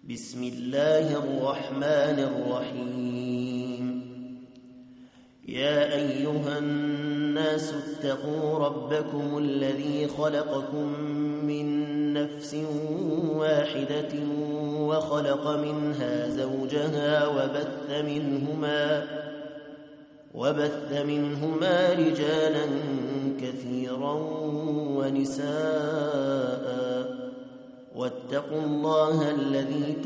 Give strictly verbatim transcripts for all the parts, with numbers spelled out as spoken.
بسم الله الرحمن الرحيم. يا أيها الناس اتقوا ربكم الذي خلقكم من نفس واحدة وخلق منها زوجها وبث منهما وبث منهما رجالا كثيرا ونساء، واتقوا الله الذي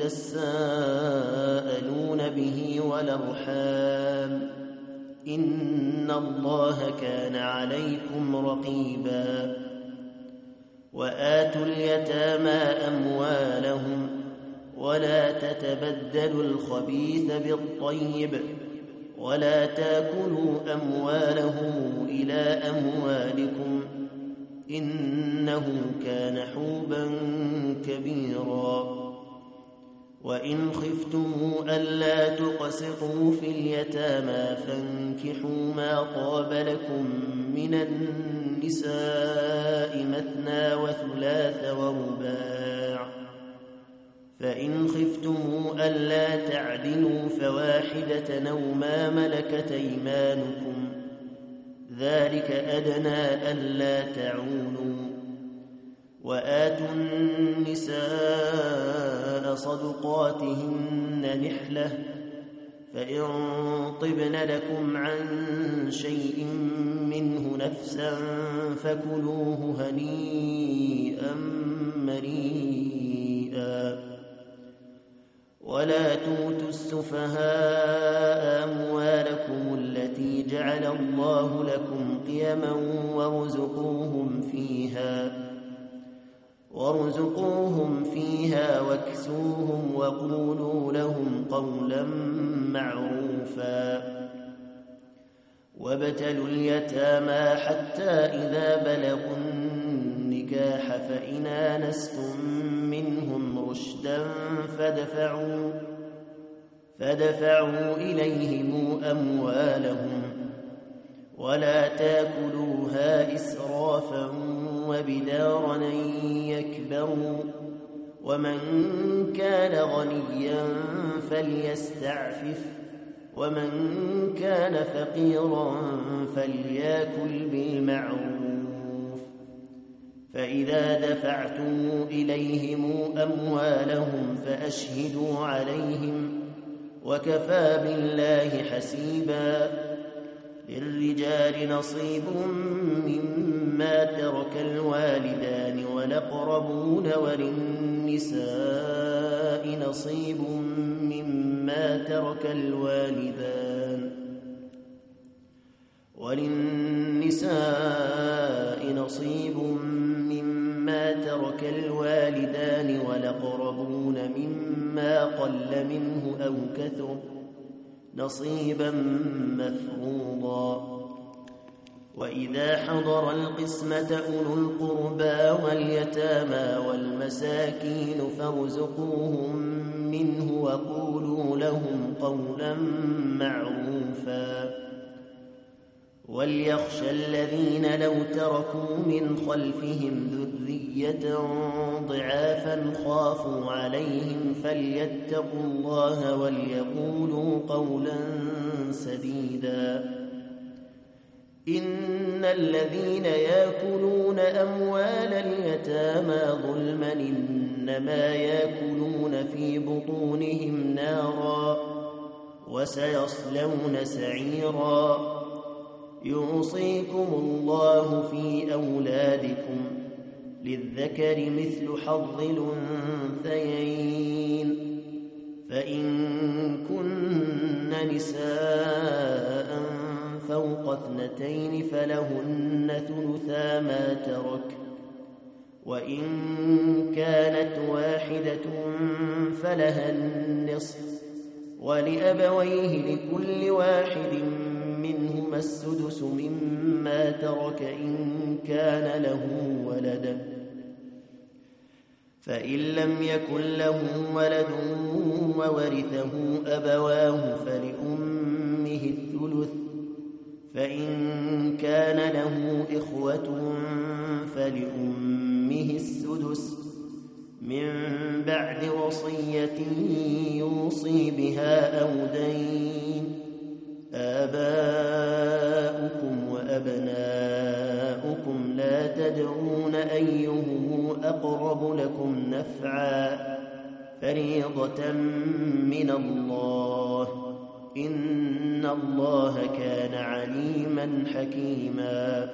تساءلون به والأرحام، إن الله كان عليكم رقيبا. وآتوا اليتامى أموالهم ولا تتبدلوا الخبيث بالطيب ولا تاكلوا أموالهم إلى أموالكم، إنه كان حوبا كبيرا. وإن خفتم ألا تقسطوا في اليتامى فانكحوا ما طاب لكم من النساء مثنى وثلاث ورباع، فإن خفتم ألا تعدلوا فواحدة أو ما ملكت أيمانكم، ذلك أدنى ألا تعولوا. وآتوا النساء صدقاتهن نحلة، فإن طبن لكم عن شيء منه نفسا فكلوه هنيئا مريئا. ولا تؤتوا السفهاء أموالكم التي جعل الله لكم قيما وارزقوهم فيها وارزقوهم فيها واكسوهم وقولوا لهم قولا معروفا. وابتلوا اليتامى حتى إذا بلغوا النكاح فإن آنستم منهم رشدا فدفعوا, فدفعوا إليهم أموالهم، ولا تاكلوها إسرافا وبدارا أن يكبروا، ومن كان غنيا فليستعفف، ومن كان فقيرا فليأكل بالمعروف. فإذا دفعتم إليهم أموالهم فأشهدوا عليهم، وكفى بالله حسيبا. للرجال نصيب مما ترك الوالدان والأقربون، وللنساء نصيب مما ترك الوالدان وللنساء نصيب مما ترك الوالدان والأقربون مما قل منه أو كثر، نصيبا مفروضا. وإذا حضر القسمة أولو القربى واليتامى والمساكين فارزقوهم منه وقولوا لهم قولا معروفا. وليخشى الذين لو تركوا من خلفهم ذرية ضعافا خافوا عليهم فليتقوا الله وليقولوا قولا سديدا. إن الذين يأكلون أموال اليتامى ظلما إنما يأكلون في بطونهم نارا وسيصلون سعيرا. يوصيكم الله في أولادكم للذكر مثل حظ الأنثيين، فإن كن نساء فوق اثنتين فلهن ثلثا ما ترك، وإن كانت واحدة فلها النصف، ولأبويه لكل واحد منهما السدس مما ترك إن كان له ولد، فإن لم يكن له ولد وورثه أبواه فلأمه الثلث، فإن كان له إخوة فلأمه السدس، من بعد وصية يوصي بها أو دين. آباؤكم وأبناؤكم لا تدرون أيهم أقرب لكم نفعا فريضة من الله إن الله كان عليما حكيما.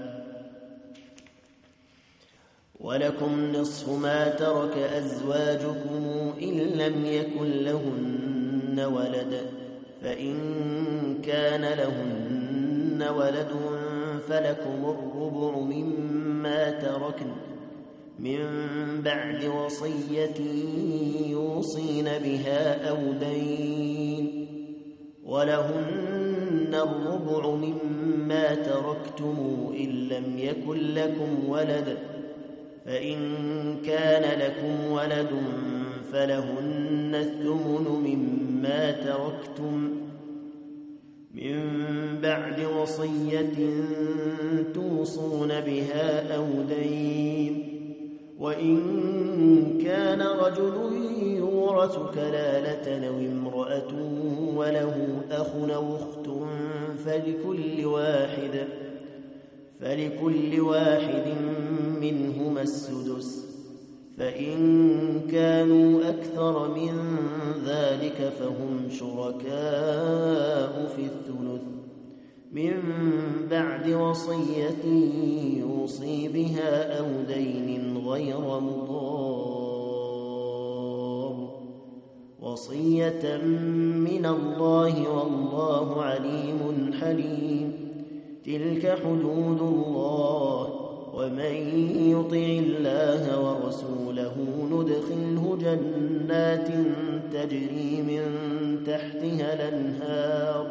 ولكم نصف ما ترك أزواجكم إن لم يكن لهن ولد فإن كان لهن ولد فلكم الربع مما تركن من بعد وصية يوصين بها أو دين. ولهن الربع مما تركتم إن لم يكن لكم ولد فإن كان لكم ولد فلهن الثمن مما تركتم من بعد وصية توصون بها أو دين. وإن كان رجل يورث كلالة أو امرأة وله أخ أو أخت فلكل واحد فلكل واحد منهما السدس فإن كانوا أكثر من ذلك فهم شركاء في الثلث من بعد وصية يوصي بها أو دين غير مضار وصية من الله والله عليم حليم. تلك حدود الله ومن يطع الله ورسوله ندخله جنات تجري من تحتها الأنهار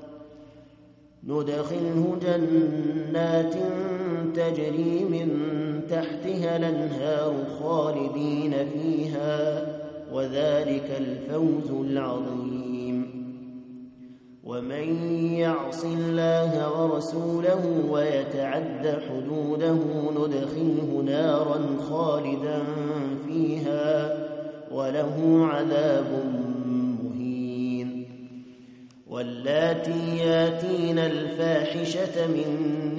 ندخله جنات تجري من تحتها الأنهار خالدين فيها وذلك الفوز العظيم. ومن يعص الله ورسوله ويتعد حدوده ندخله نارا خالدا فيها وله عذاب مهين. واللاتي ياتين الفاحشة من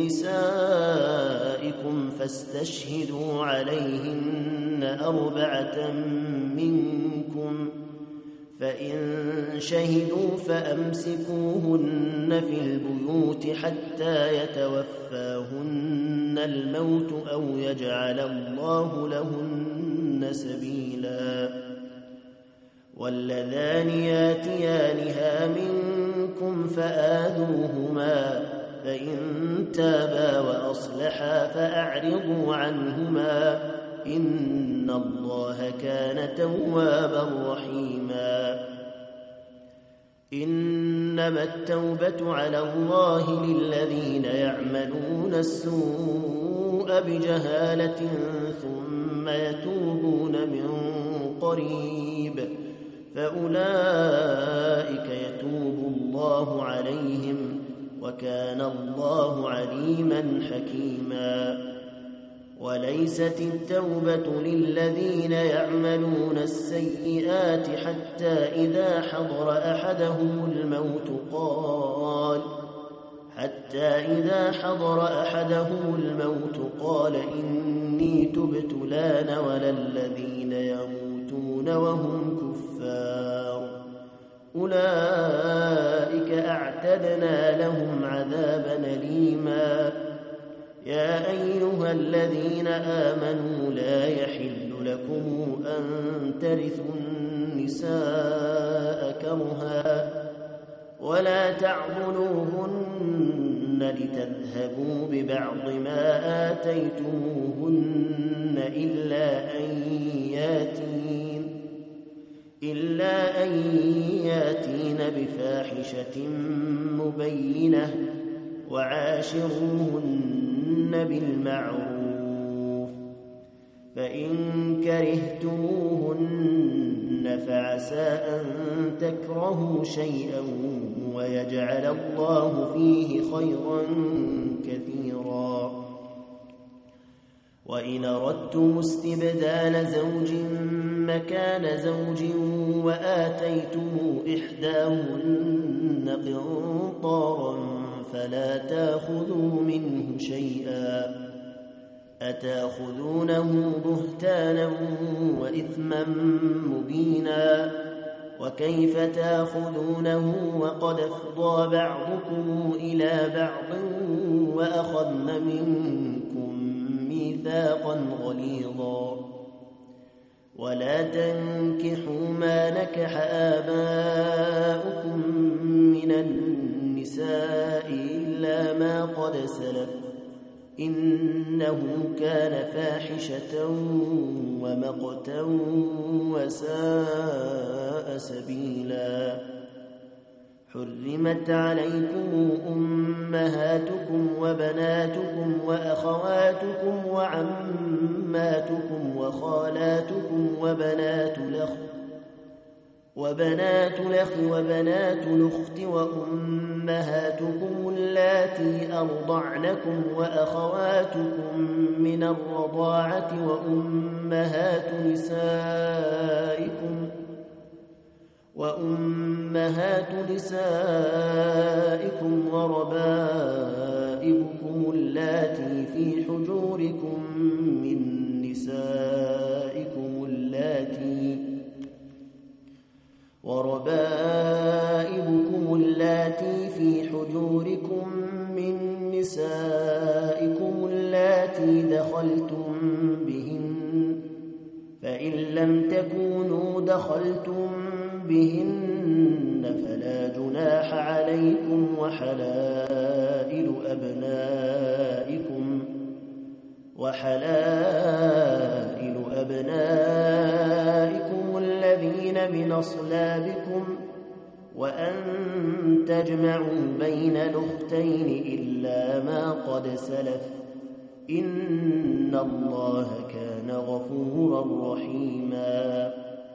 نسائكم فاستشهدوا عليهن أربعة منكم فإن شهدوا فأمسكوهن في البيوت حتى يتوفاهن الموت أو يجعل الله لهن سبيلا. واللذان ياتيانها منكم فآذوهما فإن تابا وأصلحا فأعرضوا عنهما إن الله كان توابا رحيما. إنما التوبة على الله للذين يعملون السوء بجهالة ثم يتوبون من قريب فأولئك يتوب الله عليهم وكان الله عليما حكيما. وليست التوبة للذين يعملون السيئات حتى إذا حضر أحدهم الموت قال حتى إذا حضر أحدهم الموت قال إني تبت الآن ولا الذين يموتون وهم كفار أولئك أعتدنا لهم عذابا أليما. يا أيها الذين آمنوا لا يحل لكم أن ترثوا النساء كرها ولا تعضلوهن لتذهبوا ببعض ما آتيتموهن إلا أن ياتين إلا أن ياتين بفاحشة مبينة وعاشروهن بالمعروف فإن كرهتموهن فعسى أن تكرهوا شيئا ويجعل الله فيه خيرا كثيرا. وإن أردتم استبدال زوج مكان زوج وآتيتم إحداهن قنطارا فلا تأخذوا منه شيئا أتأخذونه بهتانا وإثما مبينا وكيف تأخذونه وقد أفضى بعضكم إلى بعض وأخذن منكم ميثاقا غليظا ولا تنكحوا ما نكح آباؤكم من النساء إلا ما قد سلف إنه كان فاحشة ومقتا وساء سبيلا حرمت عليكم أمهاتكم وبناتكم وأخواتكم وعماتكم وخالاتكم وبنات الأخ وبنات الأخ وبنات الأخت وأمهاتكم اللاتي أرضعنكم وأخواتكم من الرضاعة وأمهات نسائكم وأمهات نسائكم وربائبكم اللاتي في حجوركم من نسائكم اللاتي وربائبكم اللاتي في حجوركم من نسائكم اللاتي دخلتم بهن فإن لم تكونوا دخلتم بهن فلا جناح عليكم وحلائل أبنائكم وحلائل أبنائكم الذين من أصلابكم وأن تجمعوا بين الأختين إلا ما قد سلف إن الله كان غفورا رحيما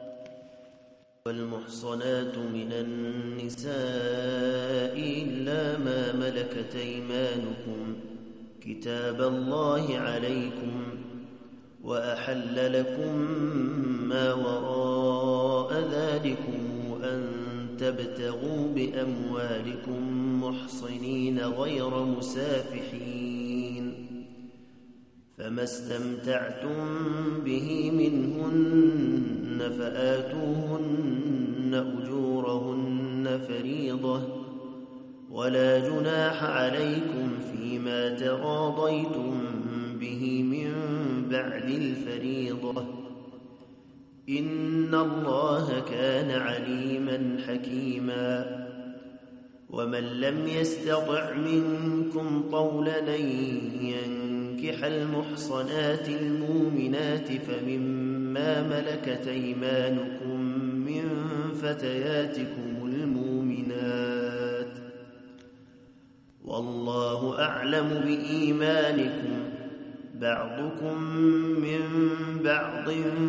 والمحصنات من النساء إلا ما ملكت أيمانكم كتاب الله عليكم وأحل لكم ما وراء ذلكم أن تبتغوا بأموالكم محصنين غير مسافحين فما استمتعتم به منهن فآتوهن أجورهن فريضة ولا جناح عليكم فيما تراضيتم به من بعد الفريضة إن الله كان عليما حكيما ومن لم يستطع منكم طولا أن ينكح المحصنات المؤمنات فمما ملكت أيمانكم من فتياتكم المؤمنات والله أعلم بإيمانكم بعضكم من بعض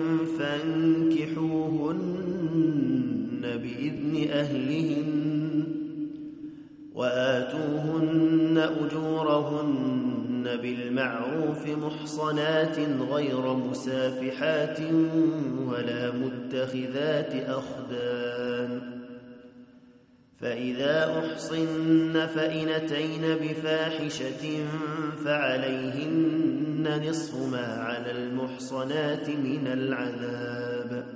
فانكحوهن بإذن أهلهن وآتوهن أجورهن بالمعروف محصنات غير مسافحات ولا متخذات أخدان فإذا أحصن فإن أتين بفاحشة فعليهن نصف ما على المحصنات من العذاب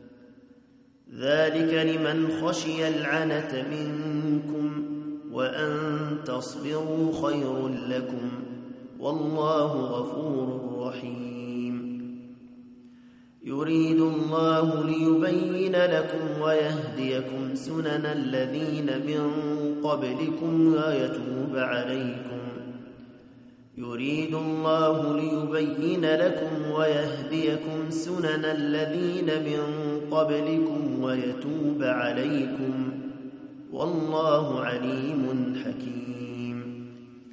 ذلك لمن خشي العنة منكم وأن تصبروا خير لكم والله غفور رحيم يريد الله ليبين لكم ويهديكم سنن الذين من قبلكم ويتوب عليكم يريد الله ليبين لكم ويهديكم سنن الذين من قبلكم ويتوب عليكم والله عليم حكيم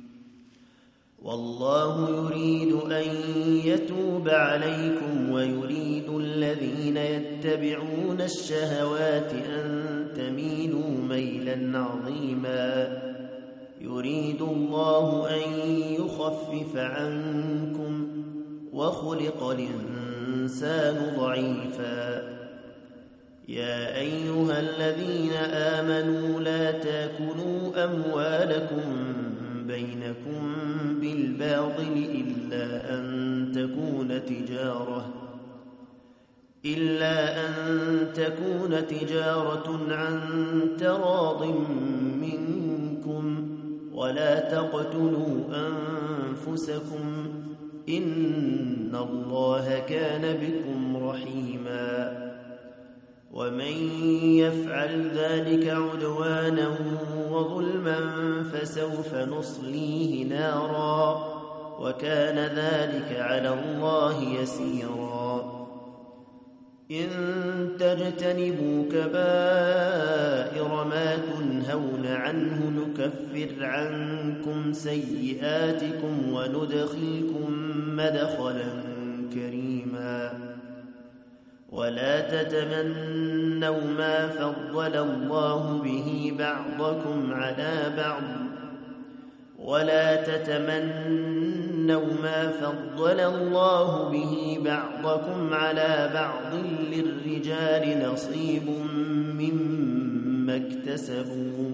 والله يريد أن يتوب عليكم ويريد الذين يتبعون الشهوات أن تميلوا ميلا عظيما يريد الله أن يخفف عنكم وخلق الإنسان الإنسان ضعيفا. يا أيها الذين آمنوا لا تاكلوا أموالكم بينكم بالباطل إلا أن تكون تجارة إلا أن تكون تجارة عن تراض منكم ولا تقتلوا أنفسكم إن الله كان بكم رحيما. ومن يفعل ذلك عدوانا وظلما فسوف نصليه نارا وكان ذلك على الله يسيرا. إن تجتنبوا كبائر ما تنهون عنه نكفر عنكم سيئاتكم وندخلكم مدخلا كريما. ولا تتمنوا ما فضل الله به بعضكم على بعض ولا تتمنوا ما فضل الله به بعضكم على بعض للرجال نصيب مما اكتسبوا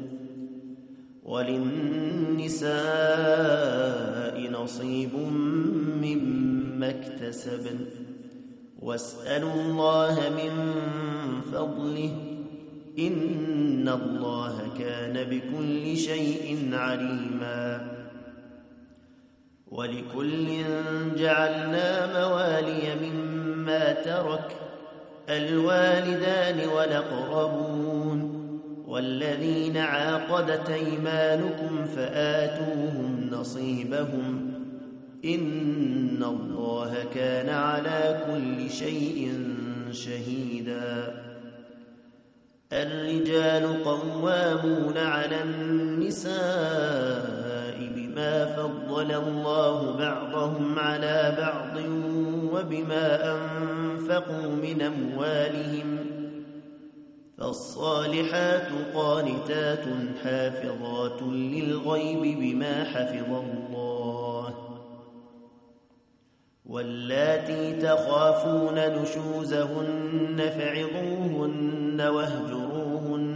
وللنساء نصيب مما اكتسبن واسألوا الله من فضله إن الله كان بكل شيء عليما. ولكل جعلنا موالي مما ترك الوالدان والأقربون والذين عاقدت أيمانكم فآتوهم نصيبهم إن الله كان على كل شيء شهيدا. الرجال قوامون على النساء بما فضل الله بعضهم على بعض وبما أنفقوا من أموالهم فالصالحات قانتات حافظات للغيب بما حفظ الله. واللاتي تخافون نشوزهن فعظوهن واهجروهن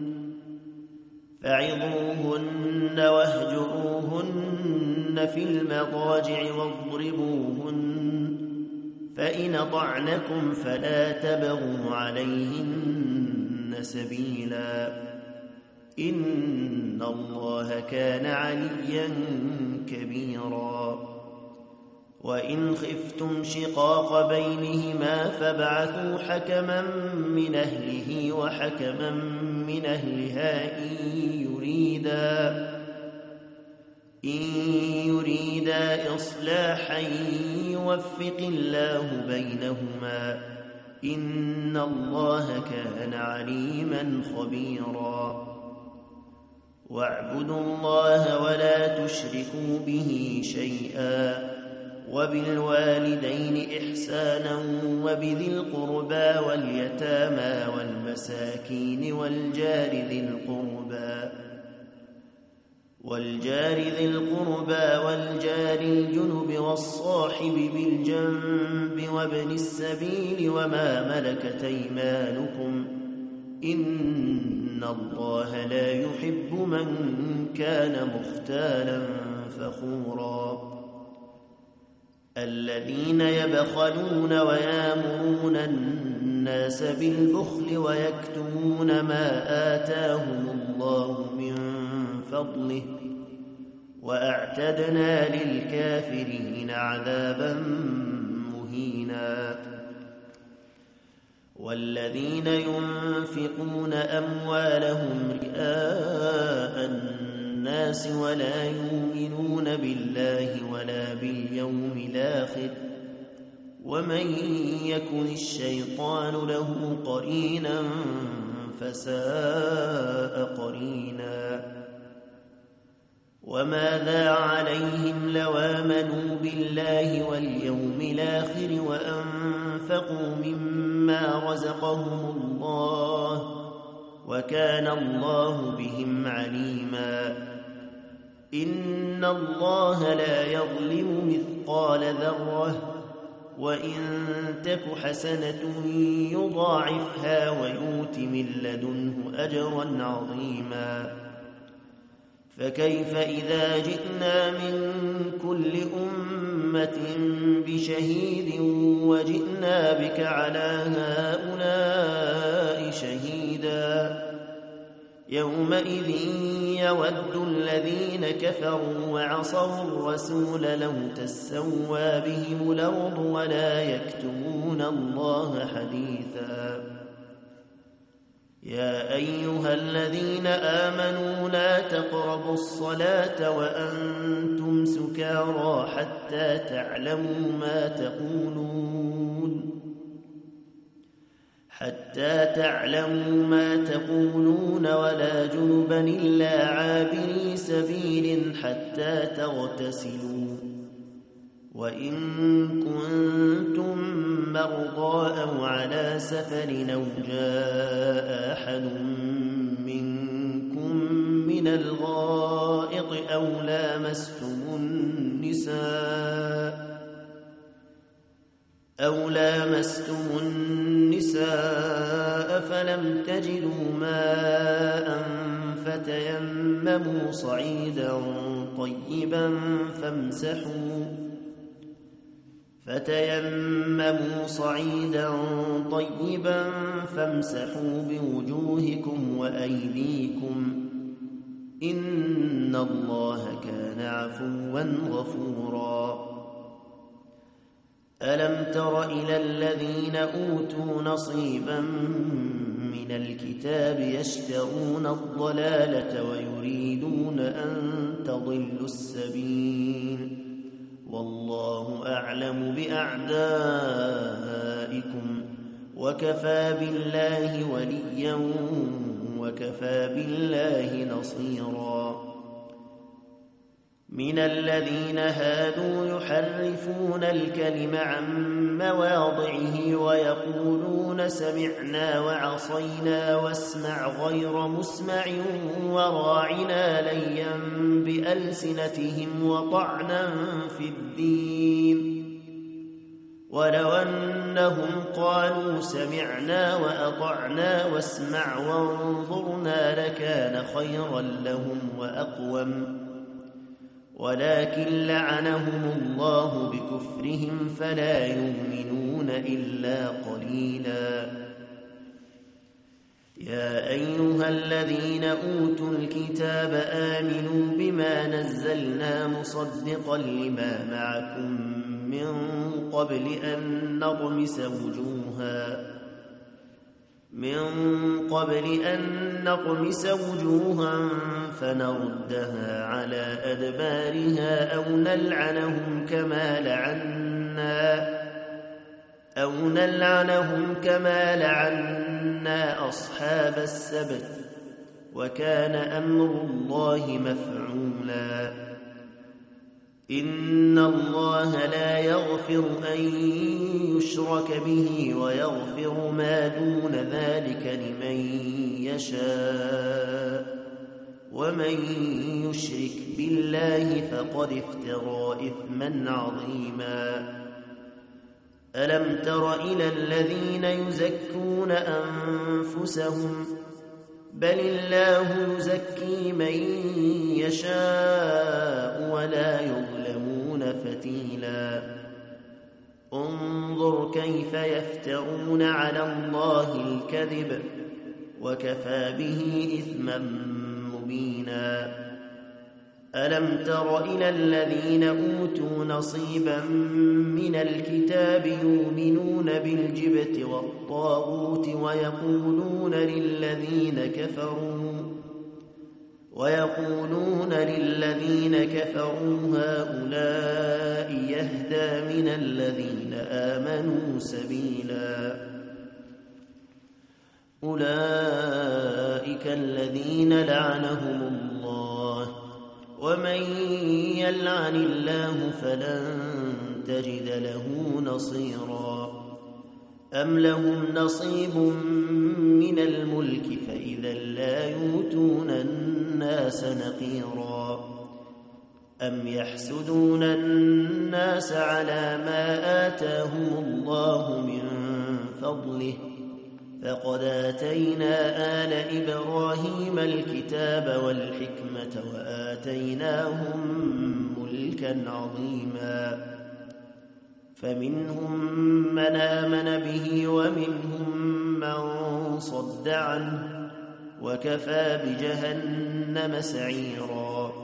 فعظوهن واهجروهن في المضاجع واضربوهن فإن طعنكم فلا تبغوا عليهن سبيلا إن الله كان عليا كبيرا. وإن خفتم شقاق بينهما فابعثوا حكما من أهله وحكما من أهلها إن يريدا إن يريدا إصلاحا يوفق الله بينهما إن الله كان عليما خبيرا. واعبدوا الله ولا تشركوا به شيئا وبالوالدين إحسانا وبذي القربى واليتامى والمساكين والجار ذي القربى والجار ذي القربى والجار الجنب والصاحب بالجنب وابن السبيل وما ملكت أيمانكم إن الله لا يحب من كان مختالا فخورا. الذين يبخلون ويامرون الناس بالبخل ويكتمون ما آتاهم الله من فضله وأعتدنا للكافرين عذابا مهينا. والذين ينفقون أموالهم رئاء الناس ولا يؤمنون بالله ولا باليوم الآخر ومن يكن الشيطان له قرينا فساء قرينا. وماذا عليهم لو آمنوا بالله واليوم الآخر وأنفقوا مما رزقهم الله وكان الله بهم عليما. إن الله لا يظلم مثقال ذرة وإن تك حسنة يضاعفها ويؤت من لدنه أجرا عظيما فكيف إذا جئنا من كل أمة بشهيد وجئنا بك على هؤلاء شهيدا يومئذ يود الذين كفروا وعصوا الرسول لو تسوى بهم الأرض ولا يكتمون الله حديثا يا أيها الذين آمنوا لا تقربوا الصلاة وأنتم سكارى حتى تعلموا ما تقولون حتى تعلموا ما تقولون ولا جنبا إلا عابري سبيل حتى تغتسلوا وإن كنتم مرضى أو على سفر أو جاء أحد منكم من الغائط أو لامستم النساء أو لامستم النساء فلم تجدوا ماء فتيمموا صعيدا طيبا فامسحوا فتيمموا صعيدا طيبا فامسحوا بوجوهكم وأيديكم إن الله كان عفوا غفورا ألم تر إلى الذين أوتوا نصيبا من الكتاب يشترون الضلالة ويريدون أن تضلوا السبيل والله أعلم بأعدائكم وكفى بالله وليا وكفى بالله نصيرا من الذين هادوا يحرفون الكلم عن مواضعه ويقولون سمعنا وعصينا واسمع غير مسمع وراعنا ليا بألسنتهم وطعنا في الدين ولو أنهم قالوا سمعنا وأطعنا واسمع وانظرنا لكان خيرا لهم وأقوم ولكن لعنهم الله بكفرهم فلا يؤمنون إلا قليلا يا أيها الذين أوتوا الكتاب آمنوا بما نزلنا مصدقا لما معكم من قبل أن نطمس وجوها من قبل أن نطمس وجوها فنردها على أدبارها أو نلعنهم كما لعنا أو نلعنهم كما لعنا أصحاب السبت وكان أمر الله مفعولا إن الله لا يغفر أن يشرك به ويغفر ما دون ذلك لمن يشاء ومن يشرك بالله فقد افترى إثما عظيما ألم تر إلى الذين يزكون أنفسهم بل الله يزكي من يشاء ولا يظلمون فتيلا انظر كيف يفترون على الله الكذب وكفى به إثما مبينا ألم تر إلى الذين أوتوا نصيبا من الكتاب يؤمنون بالجبت والطاغوت ويقولون للذين كفروا ويقولون للذين كفروا هؤلاء يهدى من الذين آمنوا سبيلا أولئك الذين لعنهم الله ومن يلعن الله فلن تجد له نصيرا أم لهم نصيب من الملك فإذا لا يؤتون الناس نقيرا أم يحسدون الناس على ما آتاهم الله من فضله فقد آتينا آل إبراهيم الكتاب والحكمة وآتيناهم ملكا عظيما فمنهم من آمن به ومنهم من صد عنه وكفى بجهنم سعيرا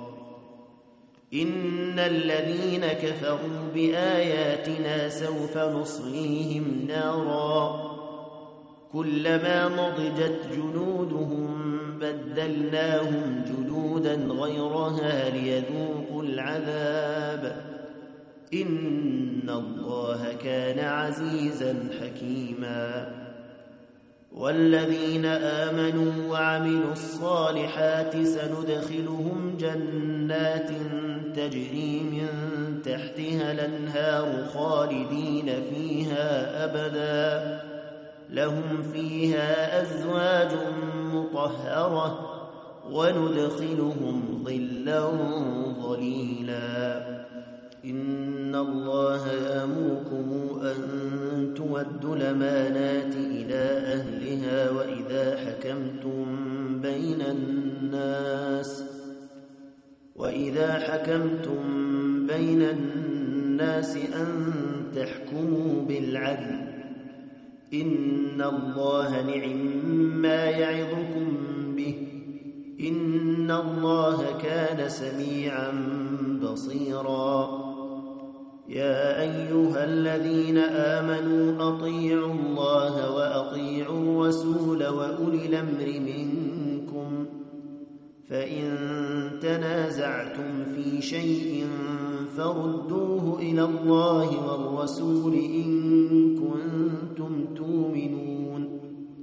إن الذين كفروا بآياتنا سوف نصليهم نارا كلما نضجت جلودهم بدلناهم جلودا غيرها ليذوقوا العذاب إن الله كان عزيزا حكيما والذين آمنوا وعملوا الصالحات سندخلهم جنات تجري من تحتها الأنهار خالدين فيها أبدا لهم فيها أزواج مطهرة وندخلهم ظلا ظليلا إن الله يأمركم أن تودوا الأمانات إلى أهلها وإذا حكمتم بين الناس وإذا حكمتم بين الناس أن تحكموا بالعدل إن الله نعم ما يعظكم به إن الله كان سميعا بصيرا يا أيها الذين آمنوا أطيعوا الله وأطيعوا الرسول وأولي الأمر منكم فإن تنازعتم في شيء فردوه إلى الله والرسول إن كنتم تؤمنون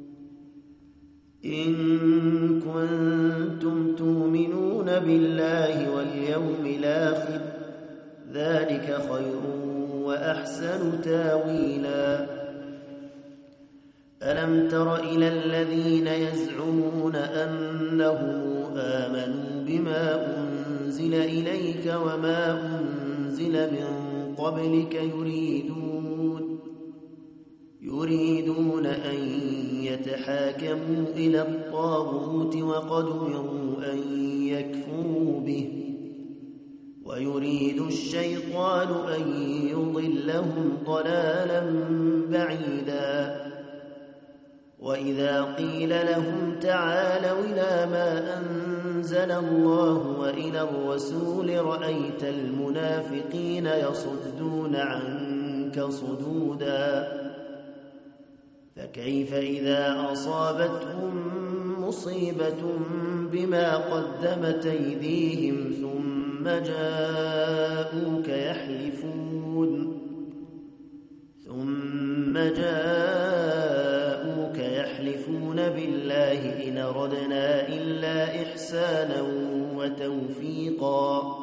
إن كنتم تؤمنون بالله واليوم الآخر ذلك خير وأحسن تاويلا ألم تر إلى الذين يزعمون أنهم آمنوا بما أنزل إليك وما أنزل من قبلك يريدون يريدون أن يتحاكموا إلى الطاغوت وقد أمروا أن يكفروا به ويريد الشيطان أن يضلهم ضلالا بعيدا وإذا قيل لهم تعالوا إلى ما أنزل الله وإلى الرسول رأيت المنافقين يصدون عنك صدودا فكيف إذا أصابتهم مصيبة بما قدمت أيديهم ثم جاءوك يحلفون ثم جاءوك يحلفون بالله إن أردنا إلا إحسانا وتوفيقا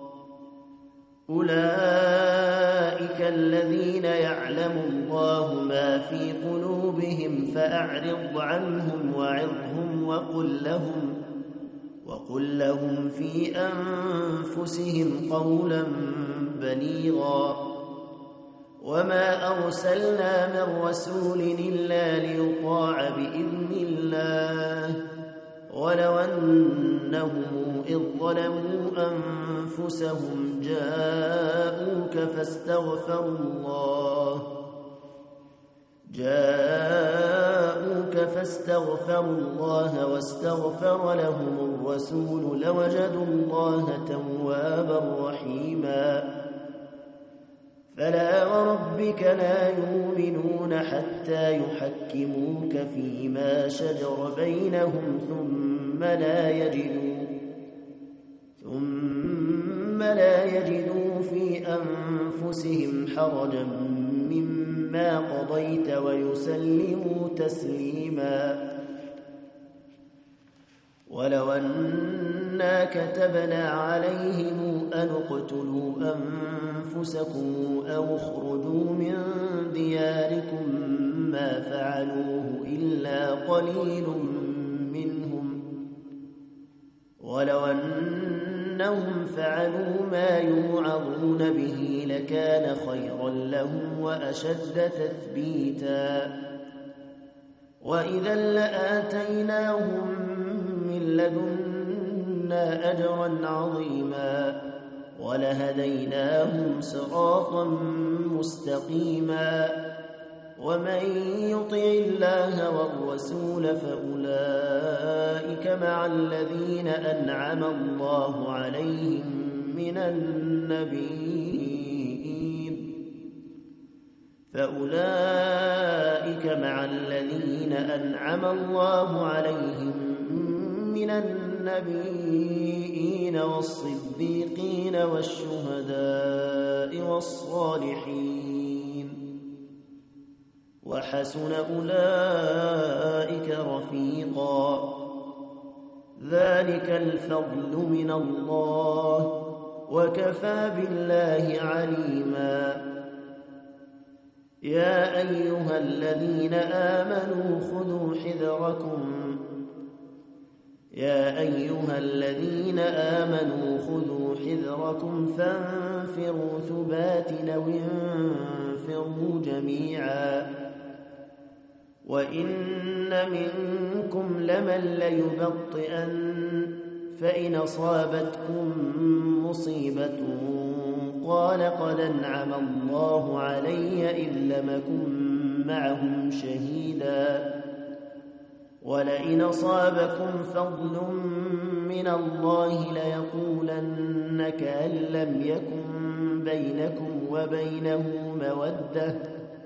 أولئك الذين يعلم الله ما في قلوبهم فأعرض عنهم وعظهم وقل لهم وقل لهم في أنفسهم قولا بليغا وما أرسلنا من رسول إلا ليطاع بإذن الله ولو أنهم إذ ظلموا أنفسهم جاءوك فاستغفروا الله جاءوك فاستغفروا الله واستغفر لهم الرسول لوجدوا الله توابا رحيما فلا وربك لا يؤمنون حتى يحكموك فيما شجر بينهم ثم لا يجدوا ثم لا يجدوا في أنفسهم حرجا مما قضيت ويسلموا تسليما ولو أنا كتبنا عليهم أن اقتلوا أنفسكم أو اخرجوا من دياركم ما فعلوه إلا قليل منهم ولو أنهم أنهم فعلوا ما يوعظون به لكان خيرا لهم وأشد تثبيتا وإذا لآتيناهم من لدنا أجرا عظيما ولهديناهم صراطا مستقيما ومن يطع الله والرسول فأولئك مع الذين أنعم الله عليهم من النبيين فأولئك مع الذين أنعم الله عليهم من النبيين والصديقين والشهداء والصالحين وحسن أولئك رفيقا ذلك الفضل من الله وكفى بالله عليما يا أيها الذين آمنوا خذوا حذركم يا أيها الذين آمنوا خذوا حذركم فانفروا ثبات أو انفروا جميعا وإن منكم لمن ليبطئن فإن أصابتكم مصيبة قال قد أنعم الله علي إذ لم أكن معهم شهيدا ولئن أصابكم فضل من الله ليقولن كأن لم يكن بينكم وبينه مودة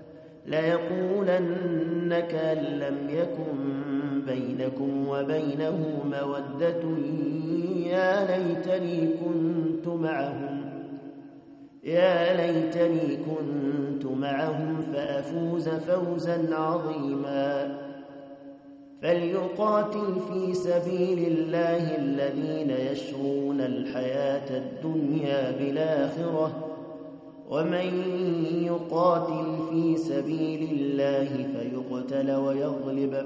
ليقولن كأن لم يكن بينكم وبينه مودة يا ليتني كنت معهم يا ليتني كنت معهم فأفوز فوزا عظيما فليقاتل في سبيل الله الذين يشرون الحياة الدنيا بالآخرة ومن يقاتل في سبيل الله فيقتل ويغلب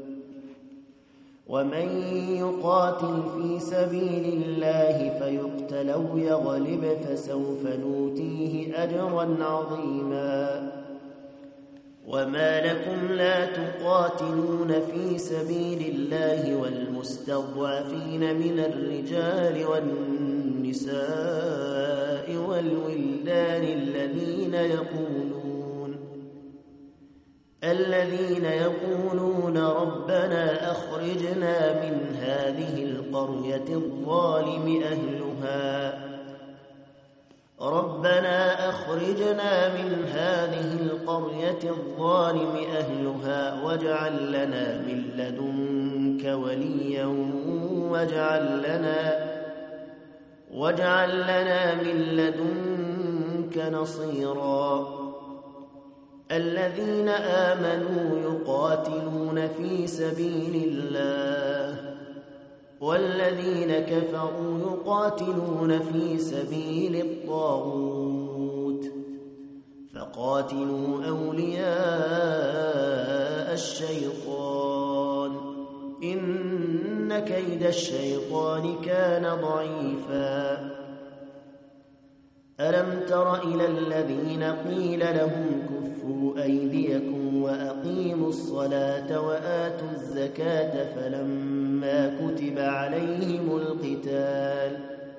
ومن يقاتل في سبيل الله فيقتل أو يغلب فسوف نؤتيه أجرا عظيما وما لكم لا تقاتلون في سبيل الله والمستضعفين من الرجال والنساء والولدان الذين يقولون الذين يقولون ربنا أخرجنا من هذه القرية الظالم أهلها ربنا أخرجنا من هذه القرية الظالم أهلها واجعل لنا من لدنك وليا واجعل لنا واجعل لنا من لدنك نصيرا الذين آمنوا يقاتلون في سبيل الله والذين كفروا يقاتلون في سبيل الطاغوت فقاتلوا أولياء الشيطان إن كيد الشيطان كان ضعيفا ألم تر إلى الذين قيل لهم كفوا أيديكم وأقيموا الصلاة وآتوا الزكاة فلما كتب عليهم القتال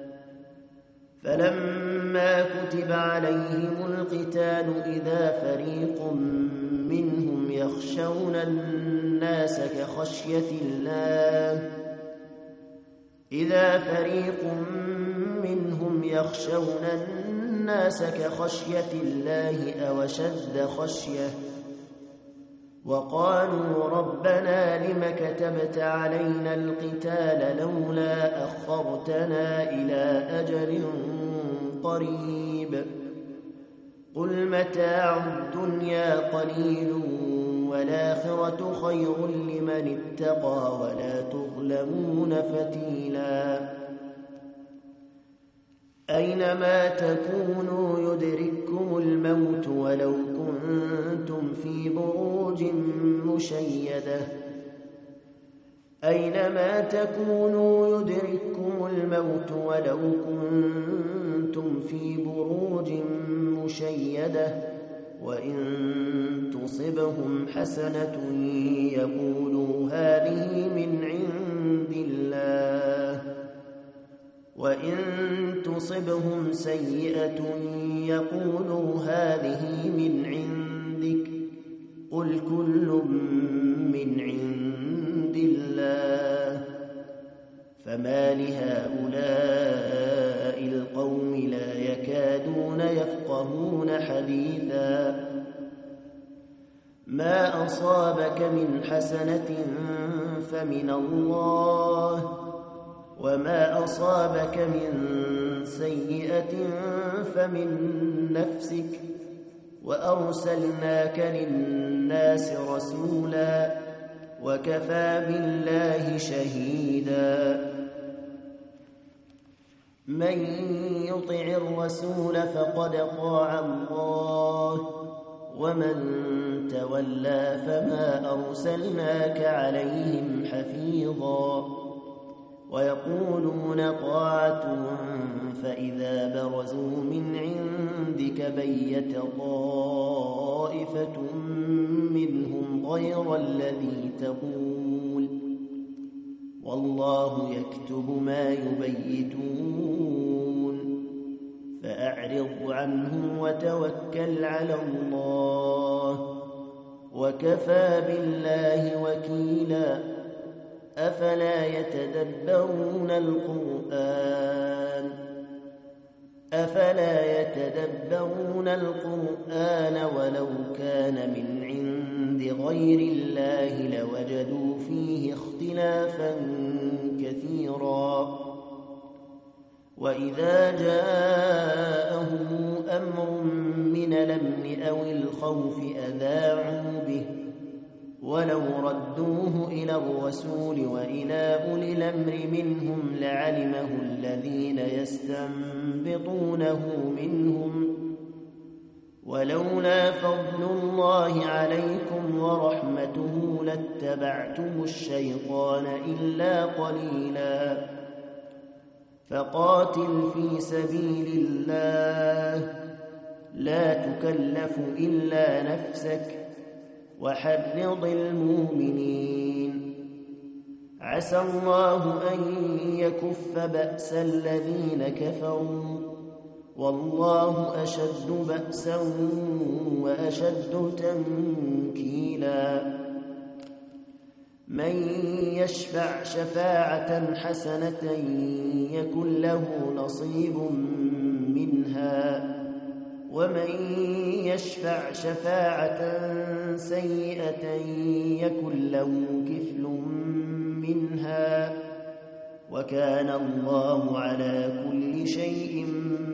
فلما كتب عليهم القتال إذا فريق منهم يخشون الناس كخشية الله إذا فريق منهم يخشون الناس كخشية الله أو أشد خشية وقالوا ربنا لم كتبت علينا القتال لولا أخرتنا إلى أجل قريب قل متاع الدنيا قليل والآخرة خير لمن اتقى ولا تظلمون فتيلا أينما تكونوا يدرككم الموت ولو كنتم في بروج مشيدة أينما تكونوا يدرككم الموت ولو كنتم في بروج مشيدة وإن تصبهم حسنة يقولوا هذه من عند الله وإن تصبهم سيئة يقولوا هذه من عندك قل كل من عند الله فما لهؤلاء القوم لا يكادون يفقهون حديثا ما أصابك من حسنة فمن الله وما أصابك من سيئة فمن نفسك وأرسلناك للناس رسولا وكفى بالله شهيدا من يطع الرسول فقد طاع الله ومن تولى فما أرسلناك عليهم حفيظا ويقولون طاعة فإذا برزوا من عندك بيت طائفة منهم غير الذي تقول والله يكتب ما يبيتون فأعرض عنهم وتوكل على الله وكفى بالله وكيلا أفلا يتدبرون القرآن أفلا يتدبرون القرآن ولو كان من عند غير الله لوجدوا فيه اختلافا كثيرا وإذا جاءهم أمر من الأمن أو الخوف أذاعوا به ولو ردوه إلى الرسول وإلى أولي الأمر منهم لعلمه الذين يستنبطونه منهم ولولا فضل الله عليكم ورحمته لاتبعتم الشيطان إلا قليلا فقاتل في سبيل الله لا تكلف إلا نفسك وحرض المؤمنين عسى الله أن يكف بأس الذين كفروا والله أشد بأسا وأشد تنكيلا من يشفع شفاعة حسنة يكن له نصيب منها ومن يشفع شفاعة سيئة يكن له كفل منها وكان الله على كل شيء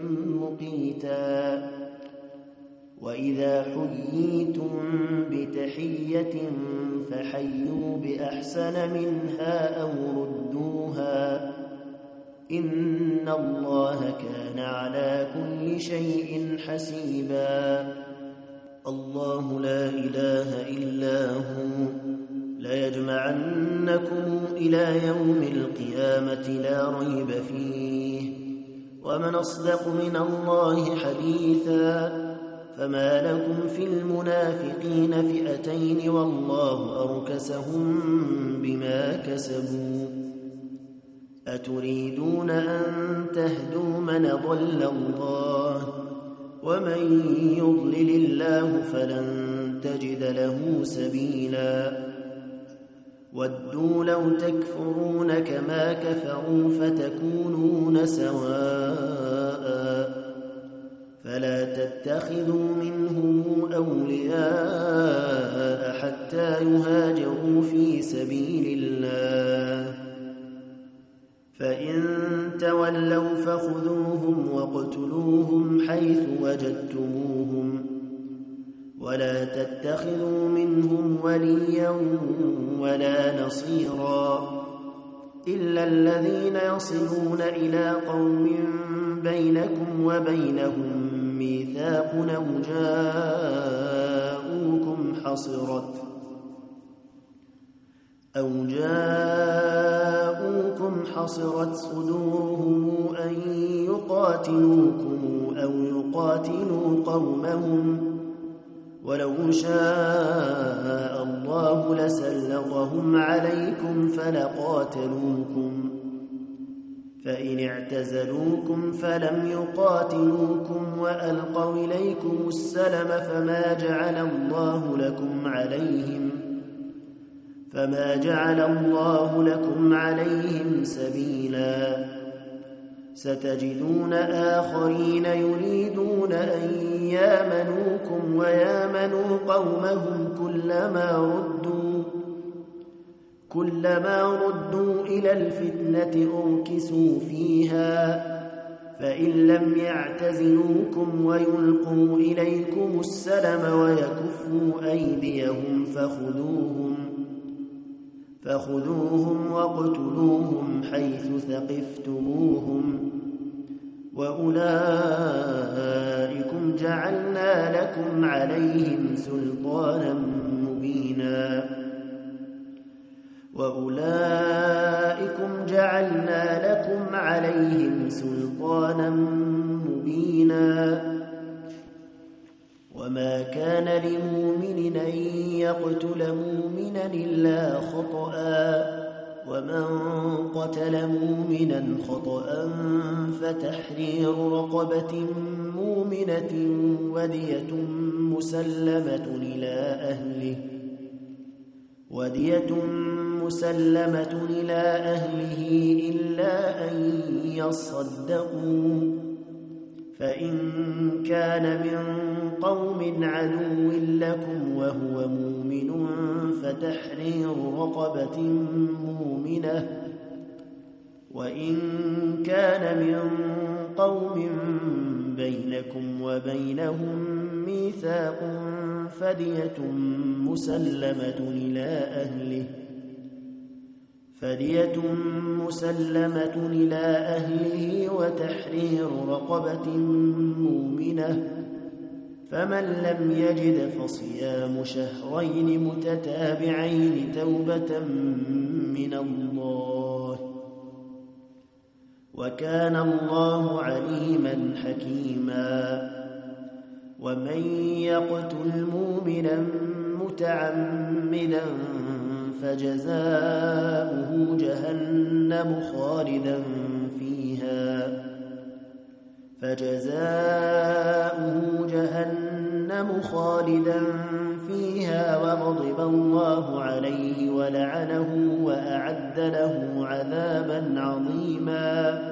مقيتا وإذا حييتم بتحية فحيوا بأحسن منها أو ردوها إن الله كان على كل شيء حسيبا الله لا إله إلا هو ليجمعنكم إلى يوم القيامة لا ريب فيه ومن أصدق من الله حديثا فما لكم في المنافقين فئتين والله أركسهم بما كسبوا أتريدون أن تهدوا من ضل الله ومن يضلل الله فلن تجد له سبيلا ودوا لو تكفرون كما كفروا فتكونون سواء فلا تتخذوا منهم أولياء حتى يهاجروا في سبيل الله فإن تولوا فخذوهم واقتلوهم حيث وجدتموهم ولا تتخذوا منهم وليا ولا نصيرا إلا الذين يصلون إلى قوم بينكم وبينهم ميثاق أو جاءوكم حصرت أو جاءوكم حصرت صدورهم أن يقاتلوكم أو يقاتلوا قومهم ولو شاء الله لسلطهم عليكم فلقاتلوكم فإن اعتزلوكم فلم يقاتلوكم وألقوا إليكم السلم فما جعل الله لكم عليهم فما جعل الله لكم عليهم سبيلا ستجدون آخرين يريدون أن يامنوكم ويامنوا قومهم كلما ردوا كلما ردوا إلى الفتنة أركسوا فيها فإن لم يعتزلوكم ويلقوا إليكم السلم ويكفوا أيديهم فخذوهم فخذوهم واقتلوهم حيث ثقفتموهم وأولئكم جعلنا لكم عليهم سلطانا مبينا وأولئكم جعلنا لكم عليهم سلطانا مبينا وما كان لمؤمن أن يقتل مؤمنا إلا خطأ ومن قتل مؤمنا خطأ فتحرير رقبة مؤمنة ودية مسلمة إلى أهله ودية مسلمة إلى أهله إلا أن يصدقوا فإن كان من قوم عدو لكم وهو مؤمن فتحرير رقبة مؤمنة وإن كان من قوم بينكم وبينهم ميثاق فدية مسلمة إلى أهله فدية مسلمة إلى أهله وتحرير رقبة مؤمنة فمن لم يجد فصيام شهرين متتابعين توبة من الله وكان الله عليما حكيما ومن يقتل مؤمنا متعمدا فجزاؤه جهنم خالدا فيها فجزاؤه جهنم خالدا فيها وغضب الله عليه ولعنه وأعد له عذابا عظيما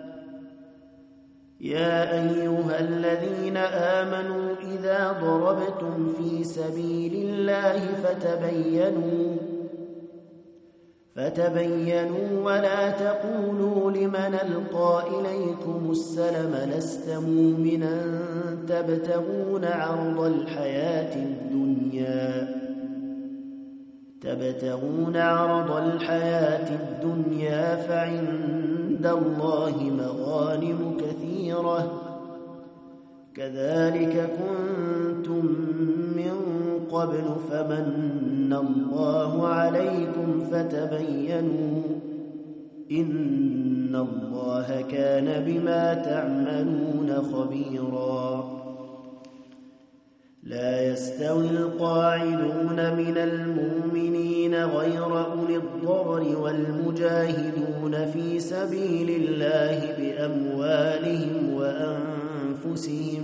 يا أيها الذين آمنوا إذا ضربتم في سبيل الله فتبينوا فتبينوا ولا تقولوا لمن ألقى إليكم السلم لست مؤمنا تبتغون عرض الحياة الدنيا تبتغون عرض الحياة الدنيا فعند الله مغانم كثيرة كذلك كنتم من قبل فمن الله عليكم فتبينوا إن الله كان بما تعملون خبيرا لا يستوي القاعدون من المؤمنين غير أولي الضرر والمجاهدون في سبيل الله بأموالهم وأنفسهم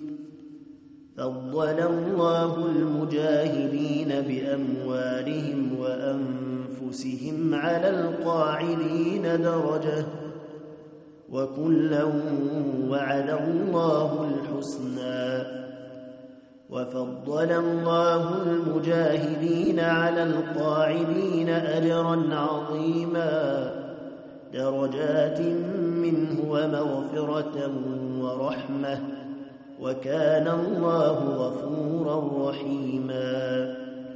فضل الله المجاهدين بأموالهم وأنفسهم على القاعدين درجة وكلا وعد الله الحسنى وفضل الله المجاهدين على القاعدين أجرا عظيما درجات منه ومغفرة ورحمة وكان الله غفورا رحيما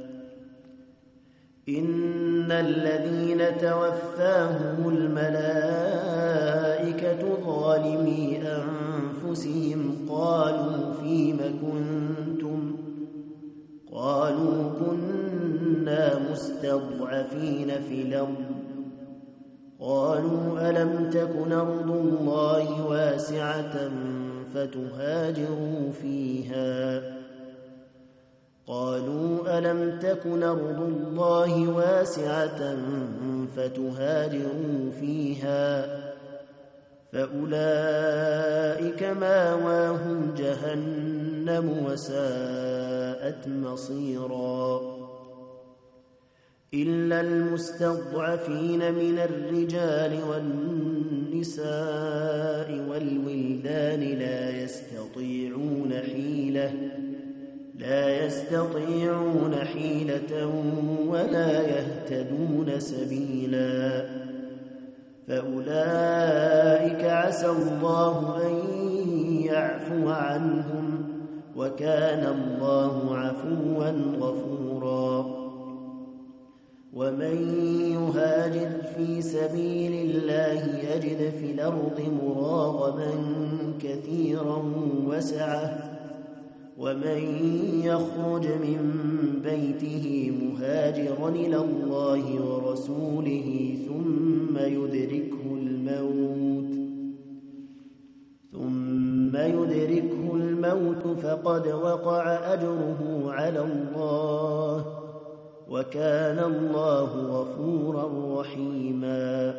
إن الذين توفاهم الملائكة ظالمي أنفسهم قالوا فيم كنتم قالوا كنا مستضعفين في الأرض قالوا ألم تكن أرض الله واسعة فتهاجروا فيها قالوا ألم تكن أرض الله واسعة فتهاجروا فيها فأولئك ماواهم جهنم وساءت مصيرا إلا المستضعفين من الرجال والنساء والولدان لا يستطيعون حيلة لا يستطيعون حيلة ولا يهتدون سبيلا فأولئك عسى الله أن يعفو عنهم وكان الله عفوا غفورا ومن يهاجر في سبيل الله يجد في الأرض مراغما كثيرا وسعة ومن يخرج من بيته مهاجرا إلى الله ورسوله ثم يدركه الموت ثم يدركه الموت فقد وقع أجره على الله وكان الله غفورا رحيما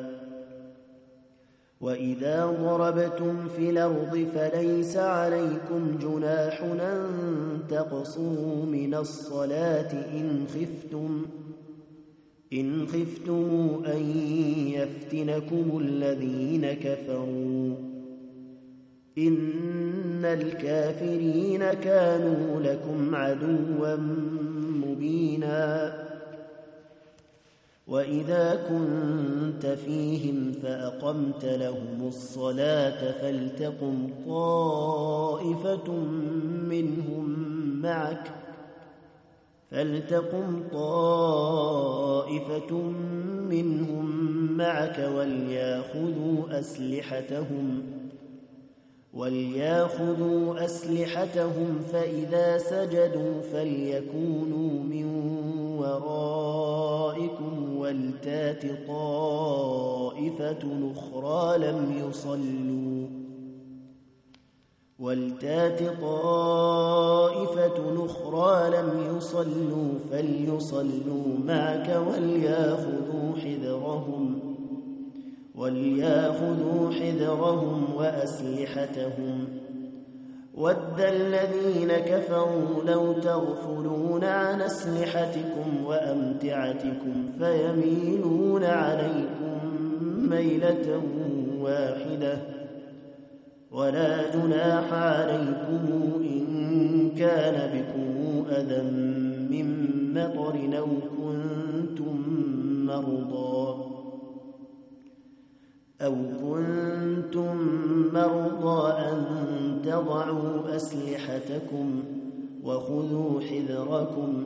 وإذا ضربتم في الأرض فليس عليكم جناح أن تقصروا من الصلاة إن خفتم إن خفتم أن يفتنكم الذين كفروا إن الكافرين كانوا لكم عدوا مبينا وإذا كنت فيهم فأقمت لهم الصلاة فلتقم طائفة منهم معك فلتقم طائفة منهم معك وليأخذوا أسلحتهم وليأخذوا أسلحتهم فإذا سجدوا فليكونوا من ورائكم ولتات طائفة أخرى لم يصلوا ولتات طائفة أخرى لم يصلوا فليصلوا معك وليأخذوا حذرهم وليأخذوا حذرهم وأسلحتهم ود الذين كفروا لو تغفلون عن أسلحتكم وأمتعتكم فيميلون عليكم ميلة واحدة ولا جناح عليكم إن كان بكم أذى من مطر أو كنتم مرضى أو كنتم مرضى أن تضعوا أسلحتكم وخذوا حذركم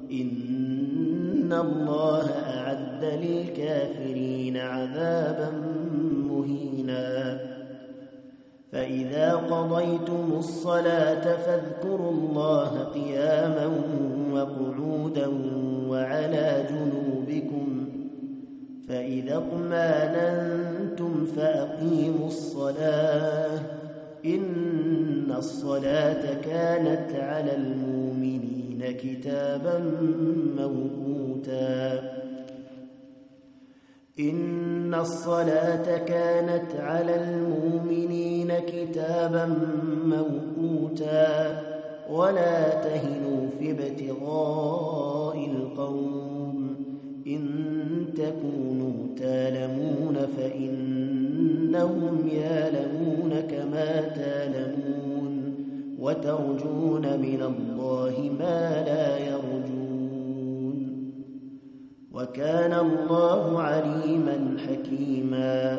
إن الله أعد للكافرين عذابا مهينا فإذا قضيتم الصلاة فاذكروا الله قياما وقعودا وعلى جنوبكم فإذا اطمأننتم فأقيموا الصلاة إن الصلاة كانت على المؤمنين كتابا موقوتا إن الصلاة كانت على المؤمنين كتابا موقوتا ولا تهنوا في ابتغاء القوم إن تكونوا تالمون فإنهم يالمون كما تالمون وترجون من الله ما لا يرجون وكان الله عليما حكيما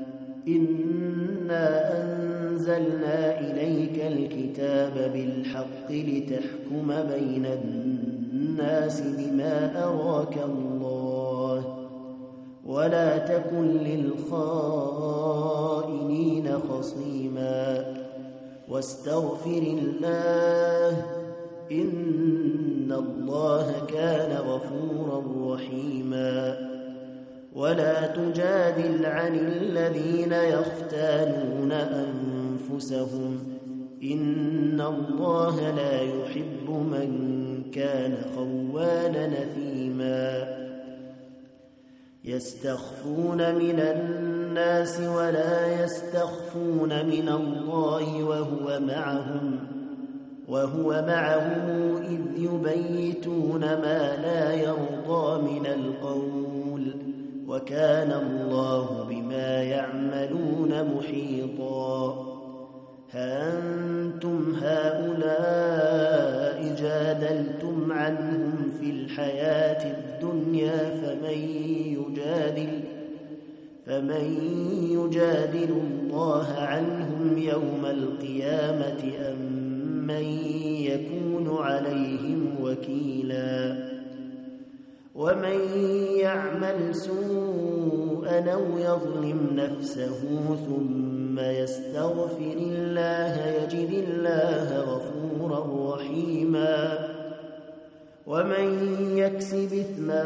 إنا أنزلنا إليك الكتاب بالحق لتحكم بين الناس بما أراك الله ولا تكن للخائنين خصيما واستغفر الله إن إن الله كان غفورا رحيما ولا تجادل عن الذين يختانون أنفسهم إن الله لا يحب من كان خوانا نثيما يستخفون من الناس ولا يستخفون من الله وهو معهم وهو معهم إذ يبيتون ما لا يرضى من القول وكان الله بما يعملون محيطا ها أنتم هؤلاء جادلتم عنهم في الحياة الدنيا فمن يجادل فمن يجادل الله عنهم يوم القيامة أم من يكون عليهم وكيلا ومن يعمل سوءا أو يظلم نفسه ثم يستغفر الله يجد الله غفورا رحيما ومن يكسب إثما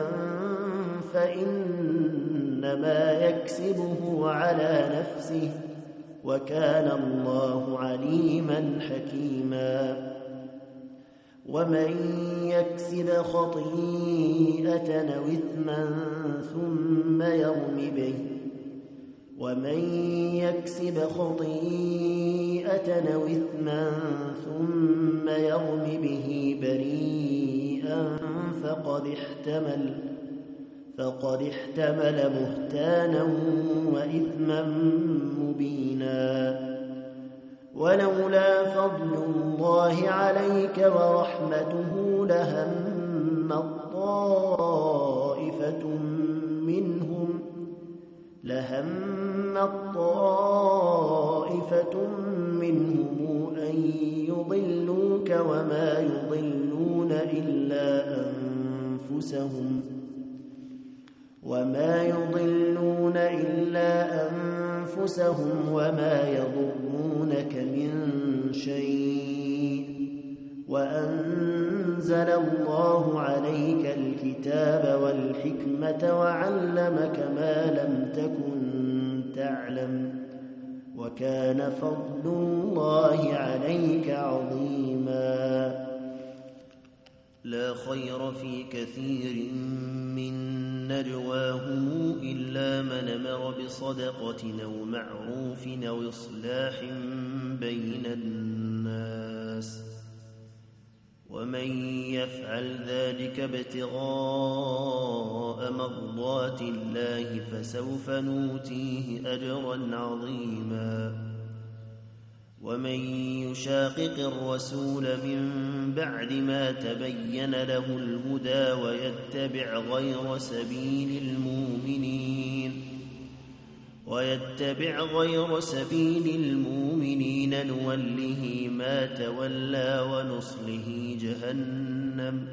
فإنما يكسبه على نفسه وكان الله عليما حكيما ومن يكسب خطيئة أو إثما ثم يرم به ومن يكسب خطيئة أو إثما ثم يرم به بريئا فقد احتمل فقد احتمل بهتانا وإثما مبينا ولولا فضل الله عليك ورحمته لهم طائفة منهم لهم طائفة منهم أن يضلوك وما يضلون إلا أنفسهم وما يضلون إلا أنفسهم وما يضرونك من شيء وأنزل الله عليك الكتاب والحكمة وعلمك ما لم تكن تعلم وكان فضل الله عليك عظيما لا خير في كثير من نجواهم إلا من أمر بصدقة أو معروف أو إصلاح بين الناس ومن يفعل ذلك ابتغاء مرضات الله فسوف نؤتيه أجرا عظيما ومن يشاقق الرسول من بعد ما تبين له الهدى ويتبع غير سبيل المؤمنين ويتبع غير سبيل المؤمنين نوله ما تولى ونصله جهنم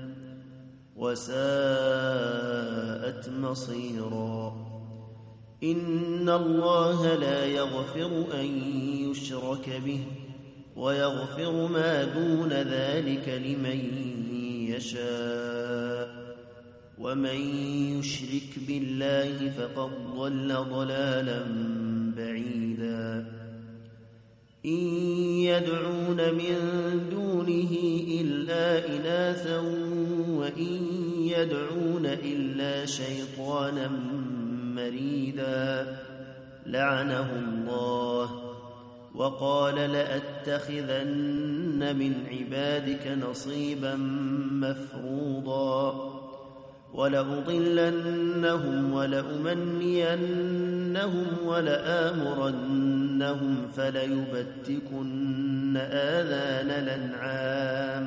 وساءت مصيرا إن الله لا يغفر أن يشرك به ويغفر ما دون ذلك لمن يشاء ومن يشرك بالله فقد ضل ضلالا بعيدا إن يدعون من دونه إلا إناثا وإن يدعون إلا شيطانا مريدا لعنه الله وقال لأتخذن من عبادك نصيبا مفروضا ولأضلنهم ولأمنينهم ولآمرنهم فليبتكن آذان الأنعام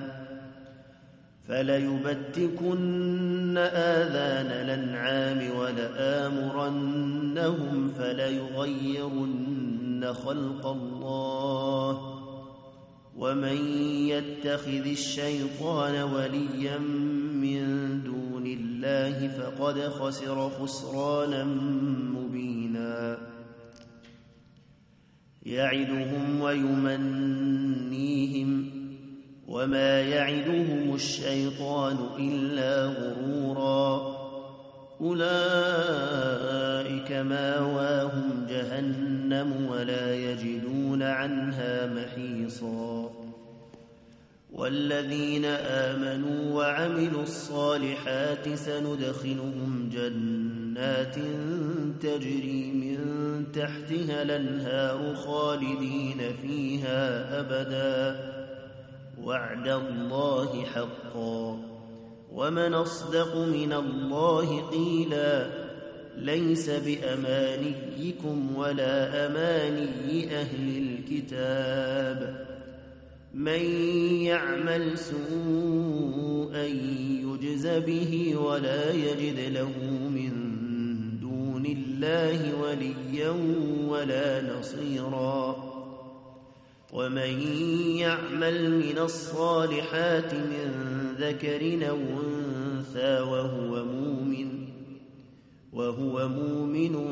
فليبتكن آذان الأنعام ولآمرنهم فليغيرن خلق الله ومن يتخذ الشيطان وليا من دون الله فقد خسر خسرانا مبينا يعدهم ويمنيهم وما يعدهم الشيطان إلا غرورا أولئك ماواهم جهنم ولا يجدون عنها محيصا والذين آمنوا وعملوا الصالحات سندخلهم جنات تجري من تحتها الأنهار خالدين فيها أبدا وعد الله حقا ومن أصدق من الله قيلا ليس بأمانيكم ولا أماني أهل الكتاب من يعمل سوءا يجز به ولا يجد له من دون الله وليا ولا نصيرا ومن يعمل من الصالحات من ذكر أو أنثى وهو مؤمن وهو مؤمن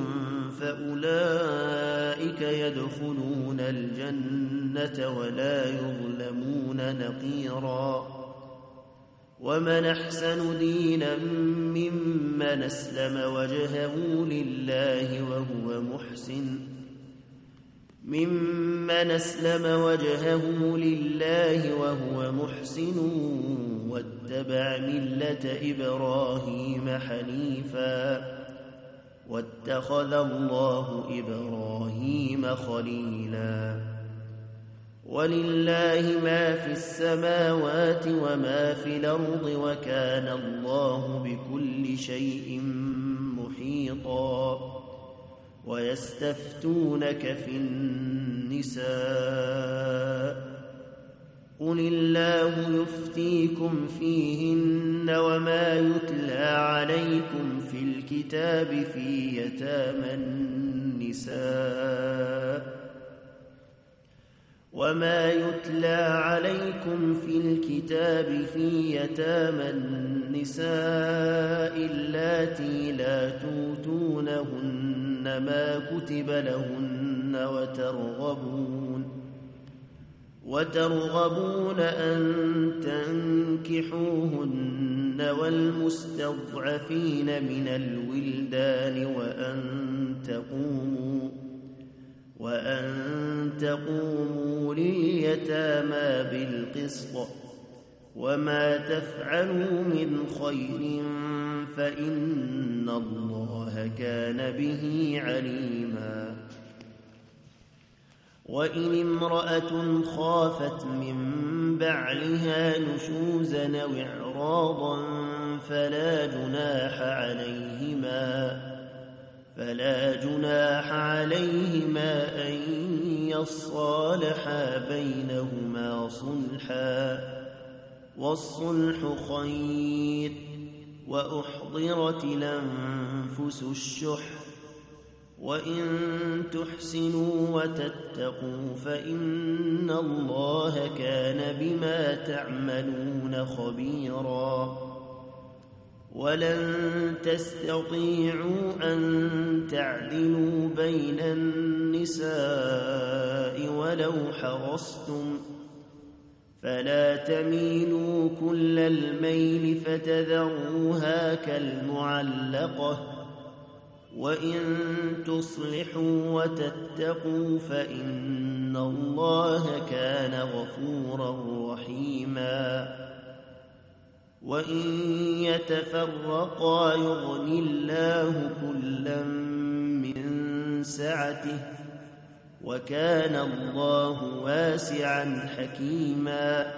فأولئك يدخلون الجنة ولا يظلمون نقيرا ومن أحسن دينا ممن أسلم وجهه لله وهو محسن ممن أسلم وجهه لله وهو محسن واتبع ملة إبراهيم حنيفا واتخذ الله إبراهيم خليلا ولله ما في السماوات وما في الأرض وكان الله بكل شيء محيطا ويستفتونك في النساء قل الله يفتيكم فيهن وما يتلى عليكم في الكتاب في يتامى النساء وما يتلى عليكم في الكتاب في يتامى النساء اللاتي لا توتونهن ما كتب لهن وترغبون وترغبون أن تنكحوهن والمستضعفين من الولدان وأن تقوموا وأن تقوموا لليتامى بالقسط وما تفعلوا من خير فإن الله كان به عليما وإن امرأة خافت من بعلها نشوزا أو إعراضا فلا جناح عليهما فلا جناح عليهما أن يصالحا بينهما صلحا والصلح خير وأحضرت الأنفس الشح وإن تحسنوا وتتقوا فإن الله كان بما تعملون خبيرا ولن تستطيعوا أن تعدلوا بين النساء ولو حرصتم فلا تميلوا كل الميل فتذروها كالمعلقة وإن تصلحوا وتتقوا فإن الله كان غفورا رحيما وإن يتفرقا يغني الله كلا من سعته وكان الله واسعا حكيما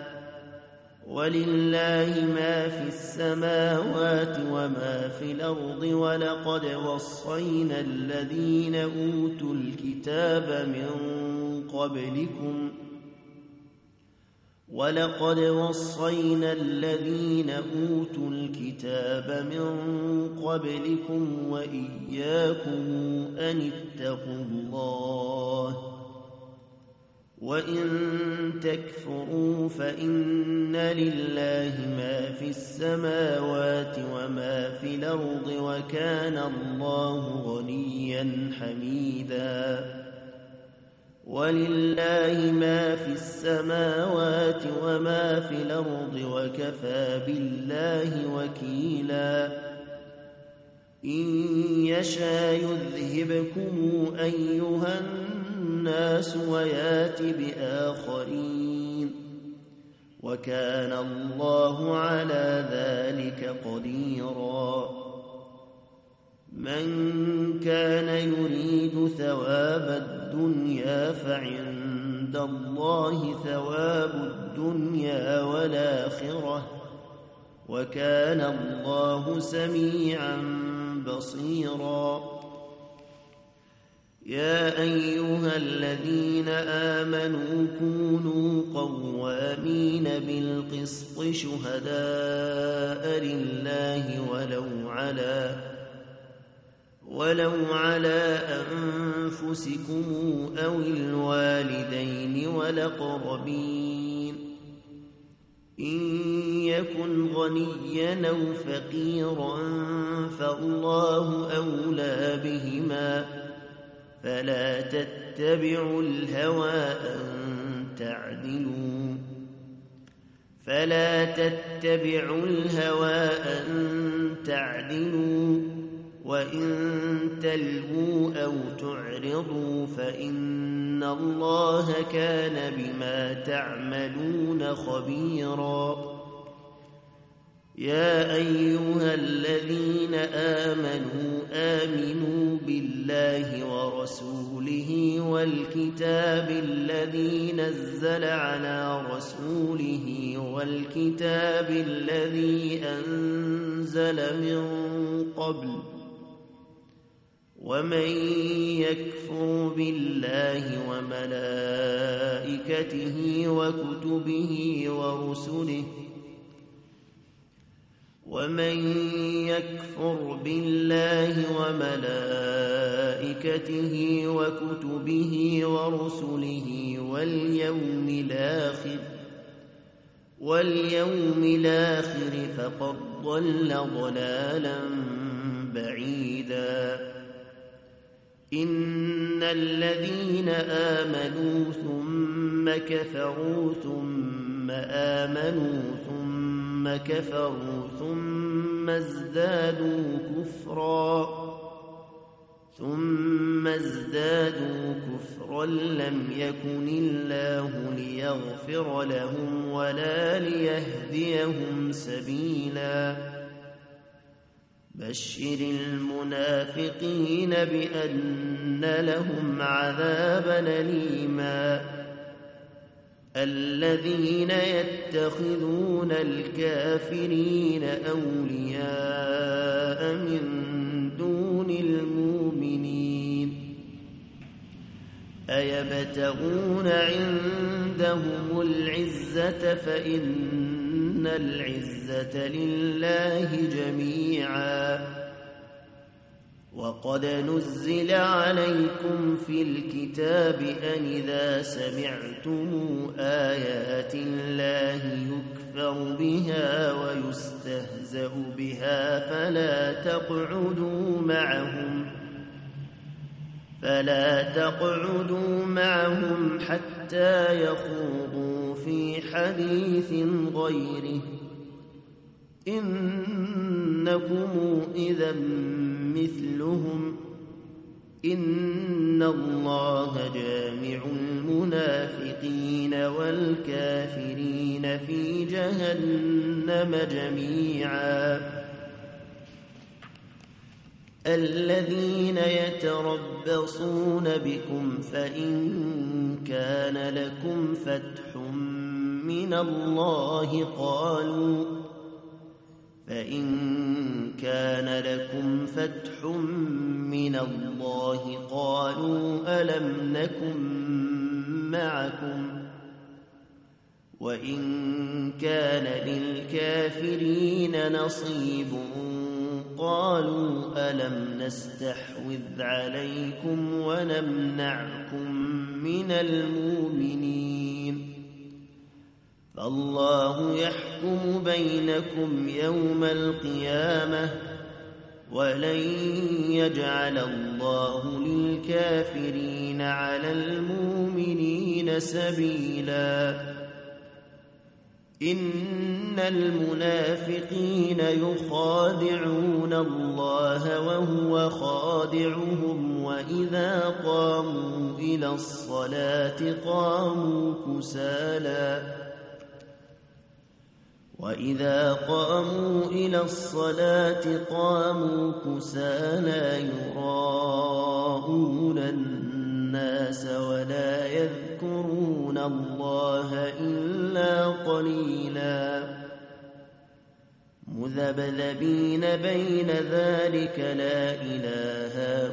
ولله ما في السماوات وما في الأرض ولقد وصينا الذين أوتوا الكتاب من قبلكم ولقد وصينا الذين أوتوا الكتاب من قبلكم وإياكم أن اتقوا الله وإن تكفروا فإن لله ما في السماوات وما في الأرض وكان الله غنيا حميدا ولله ما في السماوات وما في الأرض وكفى بالله وكيلا إن يشاء يذهبكم أيها الناس ويات بآخرين وكان الله على ذلك قديرا من كان يريد ثواب الدنيا فعند الله ثواب الدنيا والآخرة وكان الله سميعا بصيرا يا أيها الذين آمنوا كونوا قوامين بالقسط شهداء لله ولو على ولو على أنفسكم أو الوالدين والأقربين إن يكن غنيا أو فقيرا فالله أولى بهما فلا تتبعوا الهوى أن تعدلوا فلا تتبعوا الهوى أن تعدلوا وإن تلووا أو تعرضوا فإن الله كان بما تعملون خبيرا يا أيها الذين آمنوا آمنوا بالله ورسوله والكتاب الذي نزل على رسوله والكتاب الذي أنزل من قبل ومن يكفر بالله وملائكته وكتبه ورسله ومن يكفر بالله وملائكته وكتبه ورسله واليوم الآخر واليوم الآخر فقد ضل ضلالا بعيدا إن الذين آمنوا ثم كفروا ثم آمنوا ثم كفروا ثم ازدادوا كفرا ثم ازدادوا كفرا لم يكن الله ليغفر لهم ولا ليهديهم سبيلا بشر المنافقين بأن لهم عذابا أليما الذين يتخذون الكافرين أولياء من دون المؤمنين أيبتغون عندهم العزة فإن العزة لله جميعا وقد نزل عليكم في الكتاب أن إذا سمعتم آيات الله يكفر بها ويستهزأ بها فلا تقعدوا معهم فلا تقعدوا معهم حتى يخوضوا في حديث غيره إنكم إذا مثلهم إن الله جامع المنافقين والكافرين في جهنم جميعا الذين يتربصون بكم فإن كان لكم فتح من الله قالوا فإن كان لكم فتح من الله قالوا ألم نكن معكم وإن كان للكافرين نصيب قالوا ألم نستحوذ عليكم ونمنعكم من المؤمنين فالله يحكم بينكم يوم القيامة ولن يجعل الله الله للكافرين على المؤمنين سبيلا إن المنافقين يخادعون الله وهو خادعهم وإذا قاموا إلى الصلاة قاموا كسالى وإذا قاموا إلى الصلاة قاموا كسالى يراءون الناس ولا يذكرون الله إلا قليلا مذبذبين بين ذلك لا إله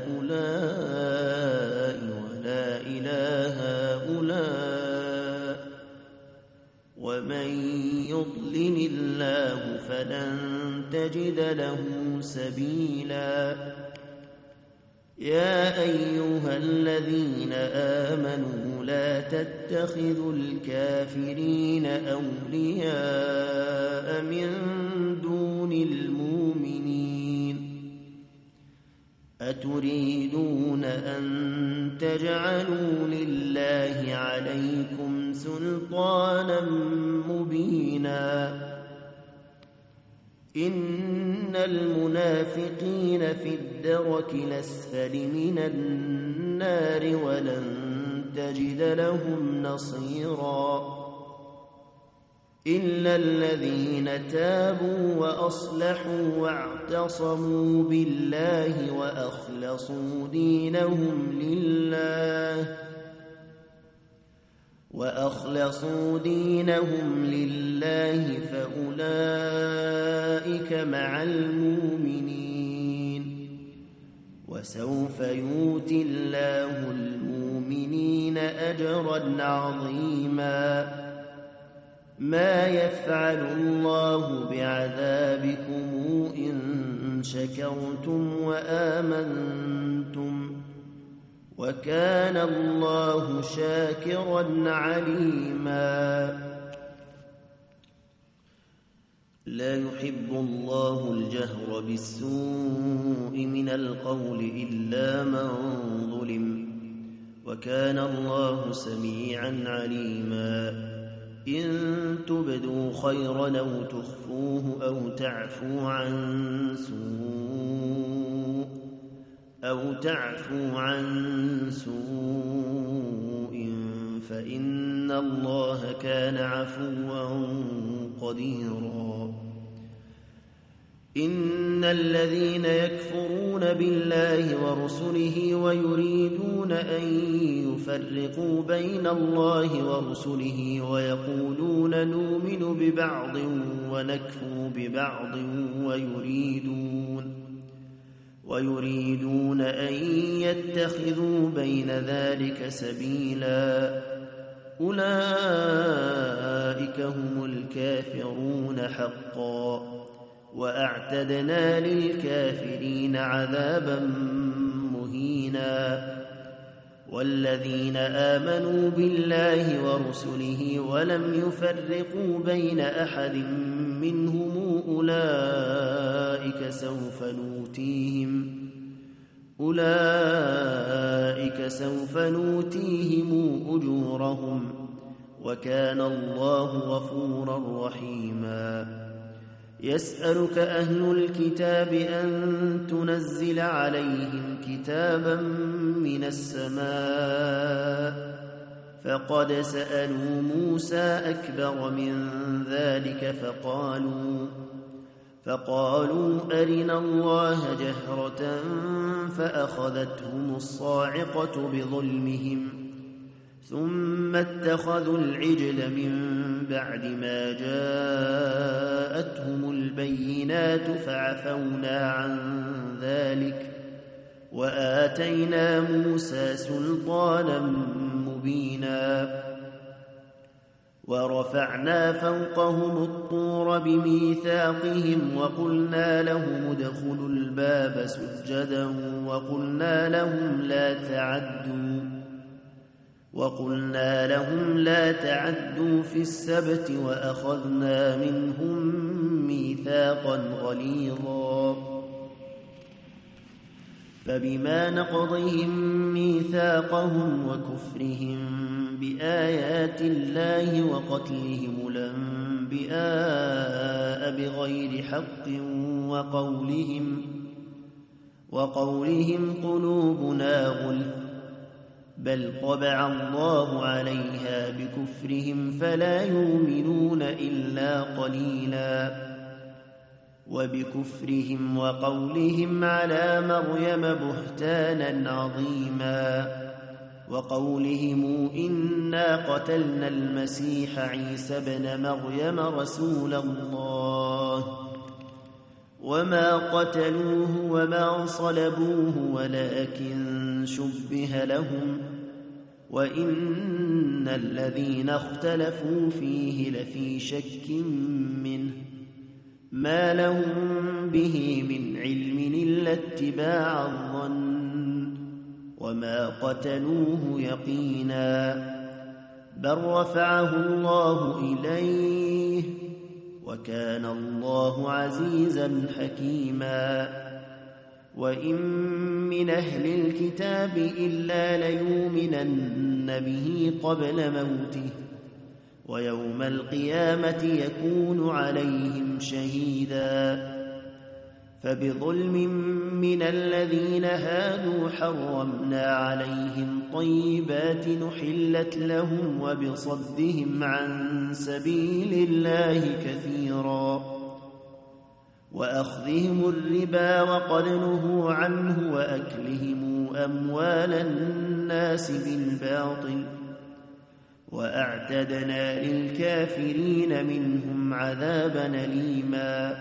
هؤلاء ولا إله هؤلاء ومن يضلل الله فلن تجد له سبيلا يا أيها الذين آمنوا لا تتخذوا الكافرين أولياء من دون المؤمنين أتريدون أن تجعلوا لله عليكم سلطانا مبينا إن المنافقين في الدرك الأسفل من النار ولن تجد لهم نصيرا إلا الذين تابوا وأصلحوا واعتصموا بالله وأخلصوا دينهم لله وأخلصوا دينهم لله فأولئك مع المؤمنين وسوف يؤتي الله المؤمنين أجرا عظيما ما يفعل الله بعذابكم إن شكرتم وآمنتم وكان الله شاكرا عليما لا يحب الله الجهر بالسوء من القول إلا من ظلم وكان الله سميعا عليما إن تبدوا خيرا أو تخفوه أو تعفو عن سوء أو تعفو عن سوء فإن الله كان عفوا قديرا إن الذين يكفرون بالله ورسله ويريدون أن يفرقوا بين الله ورسله ويقولون نؤمن ببعض ونكفر ببعض ويريدون ويريدون أن يتخذوا بين ذلك سبيلا أولئك هم الكافرون حقا وأعتدنا للكافرين عذابا مهينا والذين آمنوا بالله ورسله ولم يفرقوا بين أحد منهم أولئك سوف نؤتيهم أولئك سوف نؤتيهم أجورهم وكان الله غفورا رحيما يسألك أهل الكتاب أن تنزل عليهم كتابا من السماء فقد سألوا موسى أكبر من ذلك فقالوا فقالوا أرنا الله جهرة فأخذتهم الصاعقة بظلمهم ثم اتخذوا العجل من بعد ما جاءتهم البينات فعفونا عن ذلك وآتينا موسى سلطانا مبينا ورفعنا فوقهم الطور بميثاقهم وقلنا لهم ادخلوا الباب سجدا وقلنا لهم لا تعدوا وقلنا لهم لا تعدوا في السبت وأخذنا منهم ميثاقا غليظا فبما نقضهم ميثاقهم وكفرهم بآيات الله وقتلهم الأنبياء بغير حق وقولهم, وقولهم قلوبنا غلف بل طبع الله عليها بكفرهم فلا يؤمنون إلا قليلا وبكفرهم وقولهم على مريم بهتانا عظيما وقولهم إنا قتلنا المسيح عيسى ابن مريم رسول الله وما قتلوه وما صلبوه ولكن شبه لهم وإن الذين اختلفوا فيه لفي شك منه ما لهم به من علم إلا اتباع الظن وما قتلوه يقينا بل رفعه الله إليه وكان الله عزيزا حكيما وإن من أهل الكتاب إلا ليؤمنن به قبل موته ويوم القيامة يكون عليهم شهيدا فبظلم من الذين هادوا حرمنا عليهم طيبات نحلت لهم وبصدهم عن سبيل الله كثيرا وأخذهم الربا وقد نهوا عنه وأكلهم أموال الناس بالباطل وأعتدنا للكافرين منهم عذابا أليما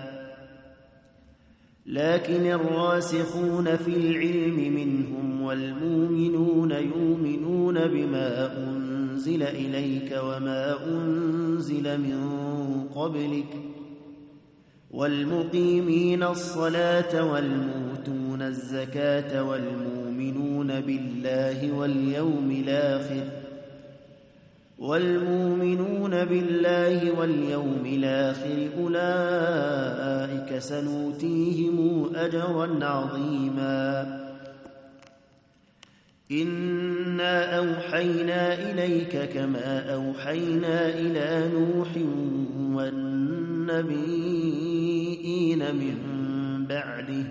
لكن الراسخون في العلم منهم والمؤمنون يؤمنون بما أنزل إليك وما أنزل من قبلك والمقيمين الصلاة والمؤتون الزكاة والمؤمنون بالله واليوم الآخر والمؤمنون بالله واليوم الآخر أولئك سنؤتيهم أجرا عظيما إنا أوحينا إليك كما أوحينا إلى نوح والنبيين من بعده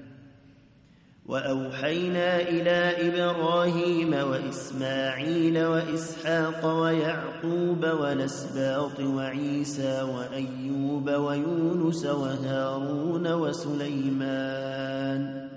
وأوحينا إلى إبراهيم وإسماعيل وإسحاق ويعقوب والأسباط وعيسى وأيوب ويونس وهارون وسليمان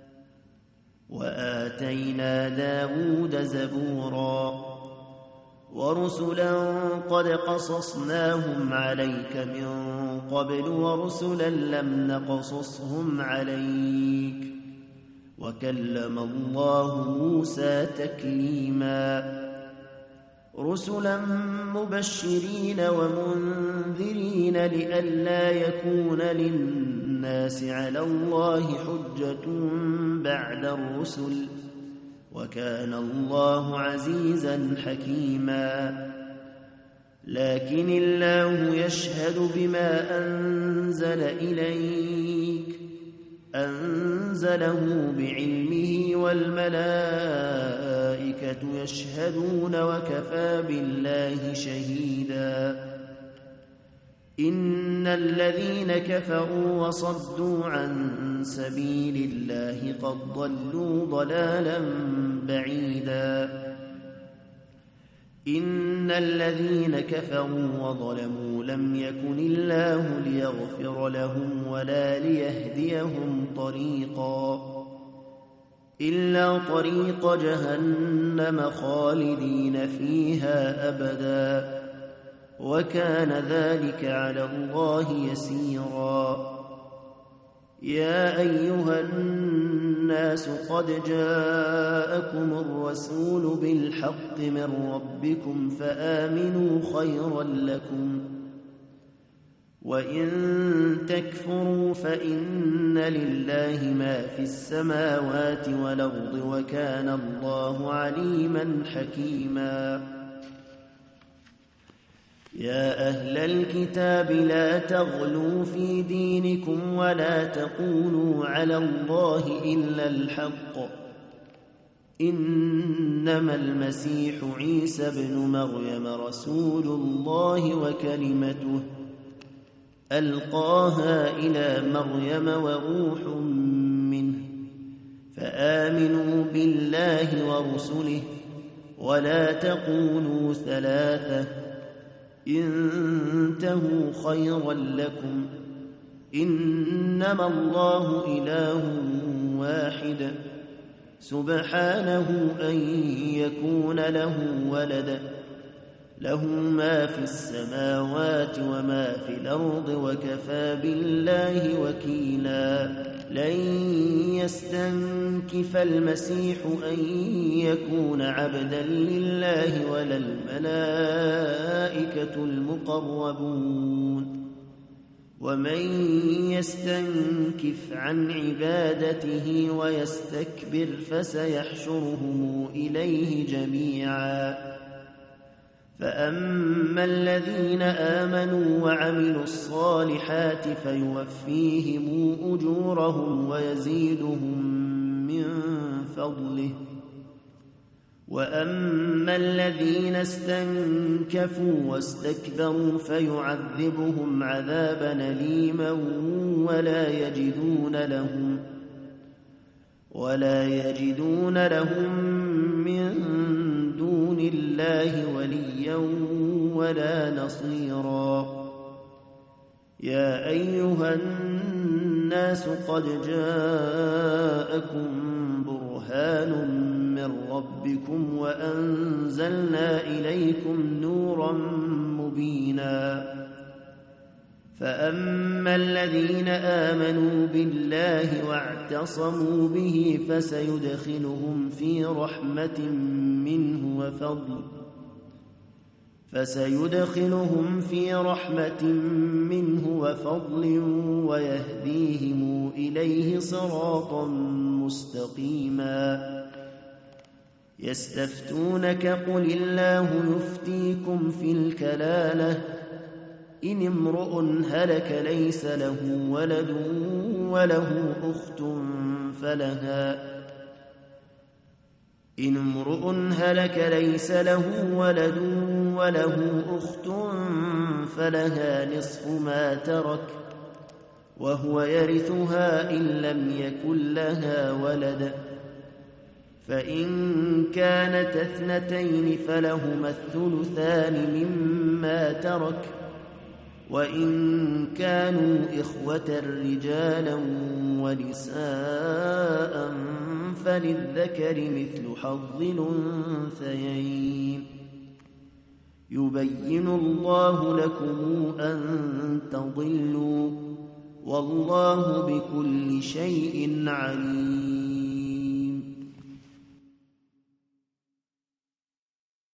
وآتينا داود زبورا ورسلا قد قصصناهم عليك من قبل ورسلا لم نقصصهم عليك وكلم الله موسى تكليما رسلا مبشرين ومنذرين لئلا يكون للناس على الله حجة بعد الرسل وكان الله عزيزا حكيما لكن الله يشهد بما أنزل إليك أنزله بعلمه والملائكة يشهدون وكفى بالله شهيدا إن الذين كفروا وصدوا عن سبيل الله قد ضلوا ضلالا بعيدا إن الذين كفروا وظلموا لم يكن الله ليغفر لهم ولا ليهديهم طريقا إلا طريق جهنم خالدين فيها أبدا وكان ذلك على الله يسيرا يا أيها الناس قد جاءكم الرسول بالحق من ربكم فآمنوا خيرا لكم وإن تكفروا فإن لله ما في السماوات والأرض وكان الله عليما حكيما يا أهل الكتاب لا تغلوا في دينكم ولا تقولوا على الله إلا الحق إنما المسيح عيسى ابن مريم رسول الله وكلمته ألقاها إلى مريم وروح منه فآمنوا بالله ورسله ولا تقولوا ثلاثة انتهوا خيرا لكم إنما الله إله واحد سبحانه أن يكون له ولد له ما في السماوات وما في الأرض وكفى بالله وكيلا لن يستنكف المسيح أن يكون عبدا لله ولا الملائكة المقربون ومن يستنكف عن عبادته ويستكبر فسيحشرهم إليه جميعا فأما الذين آمنوا وعملوا الصالحات فيوفيهم أجورهم ويزيدهم من فضله وأما الذين استنكفوا واستكبروا فيعذبهم عذابا أليما ولا يجدون لهم ولا يجدون لهم من دون الله وليا ولا نصيرا يا أيها الناس قد جاءكم برهان من ربكم وأنزلنا إليكم نورا مبينا فأما الذين آمنوا بالله واعتصموا به فسيدخلهم في رحمة منه وفضل فسيدخلهم في رحمة منه وفضل ويهديهم إليه صراطا مستقيما يستفتونك قل الله يفتيكم في الكلالة إن امرؤ هلك ليس له ولد وله أخت فلها إن امرؤ هلك ليس له ولد وله أخت فلها نصف ما ترك وهو يرثها إن لم يكن لها ولد فإن كانت اثنتين فلهما الثلثان مما ترك وإن كانوا إخوة رجالا ونساء فللذكر مثل حظ الأنثيين يبين الله لكم أن تضلوا والله بكل شيء عليم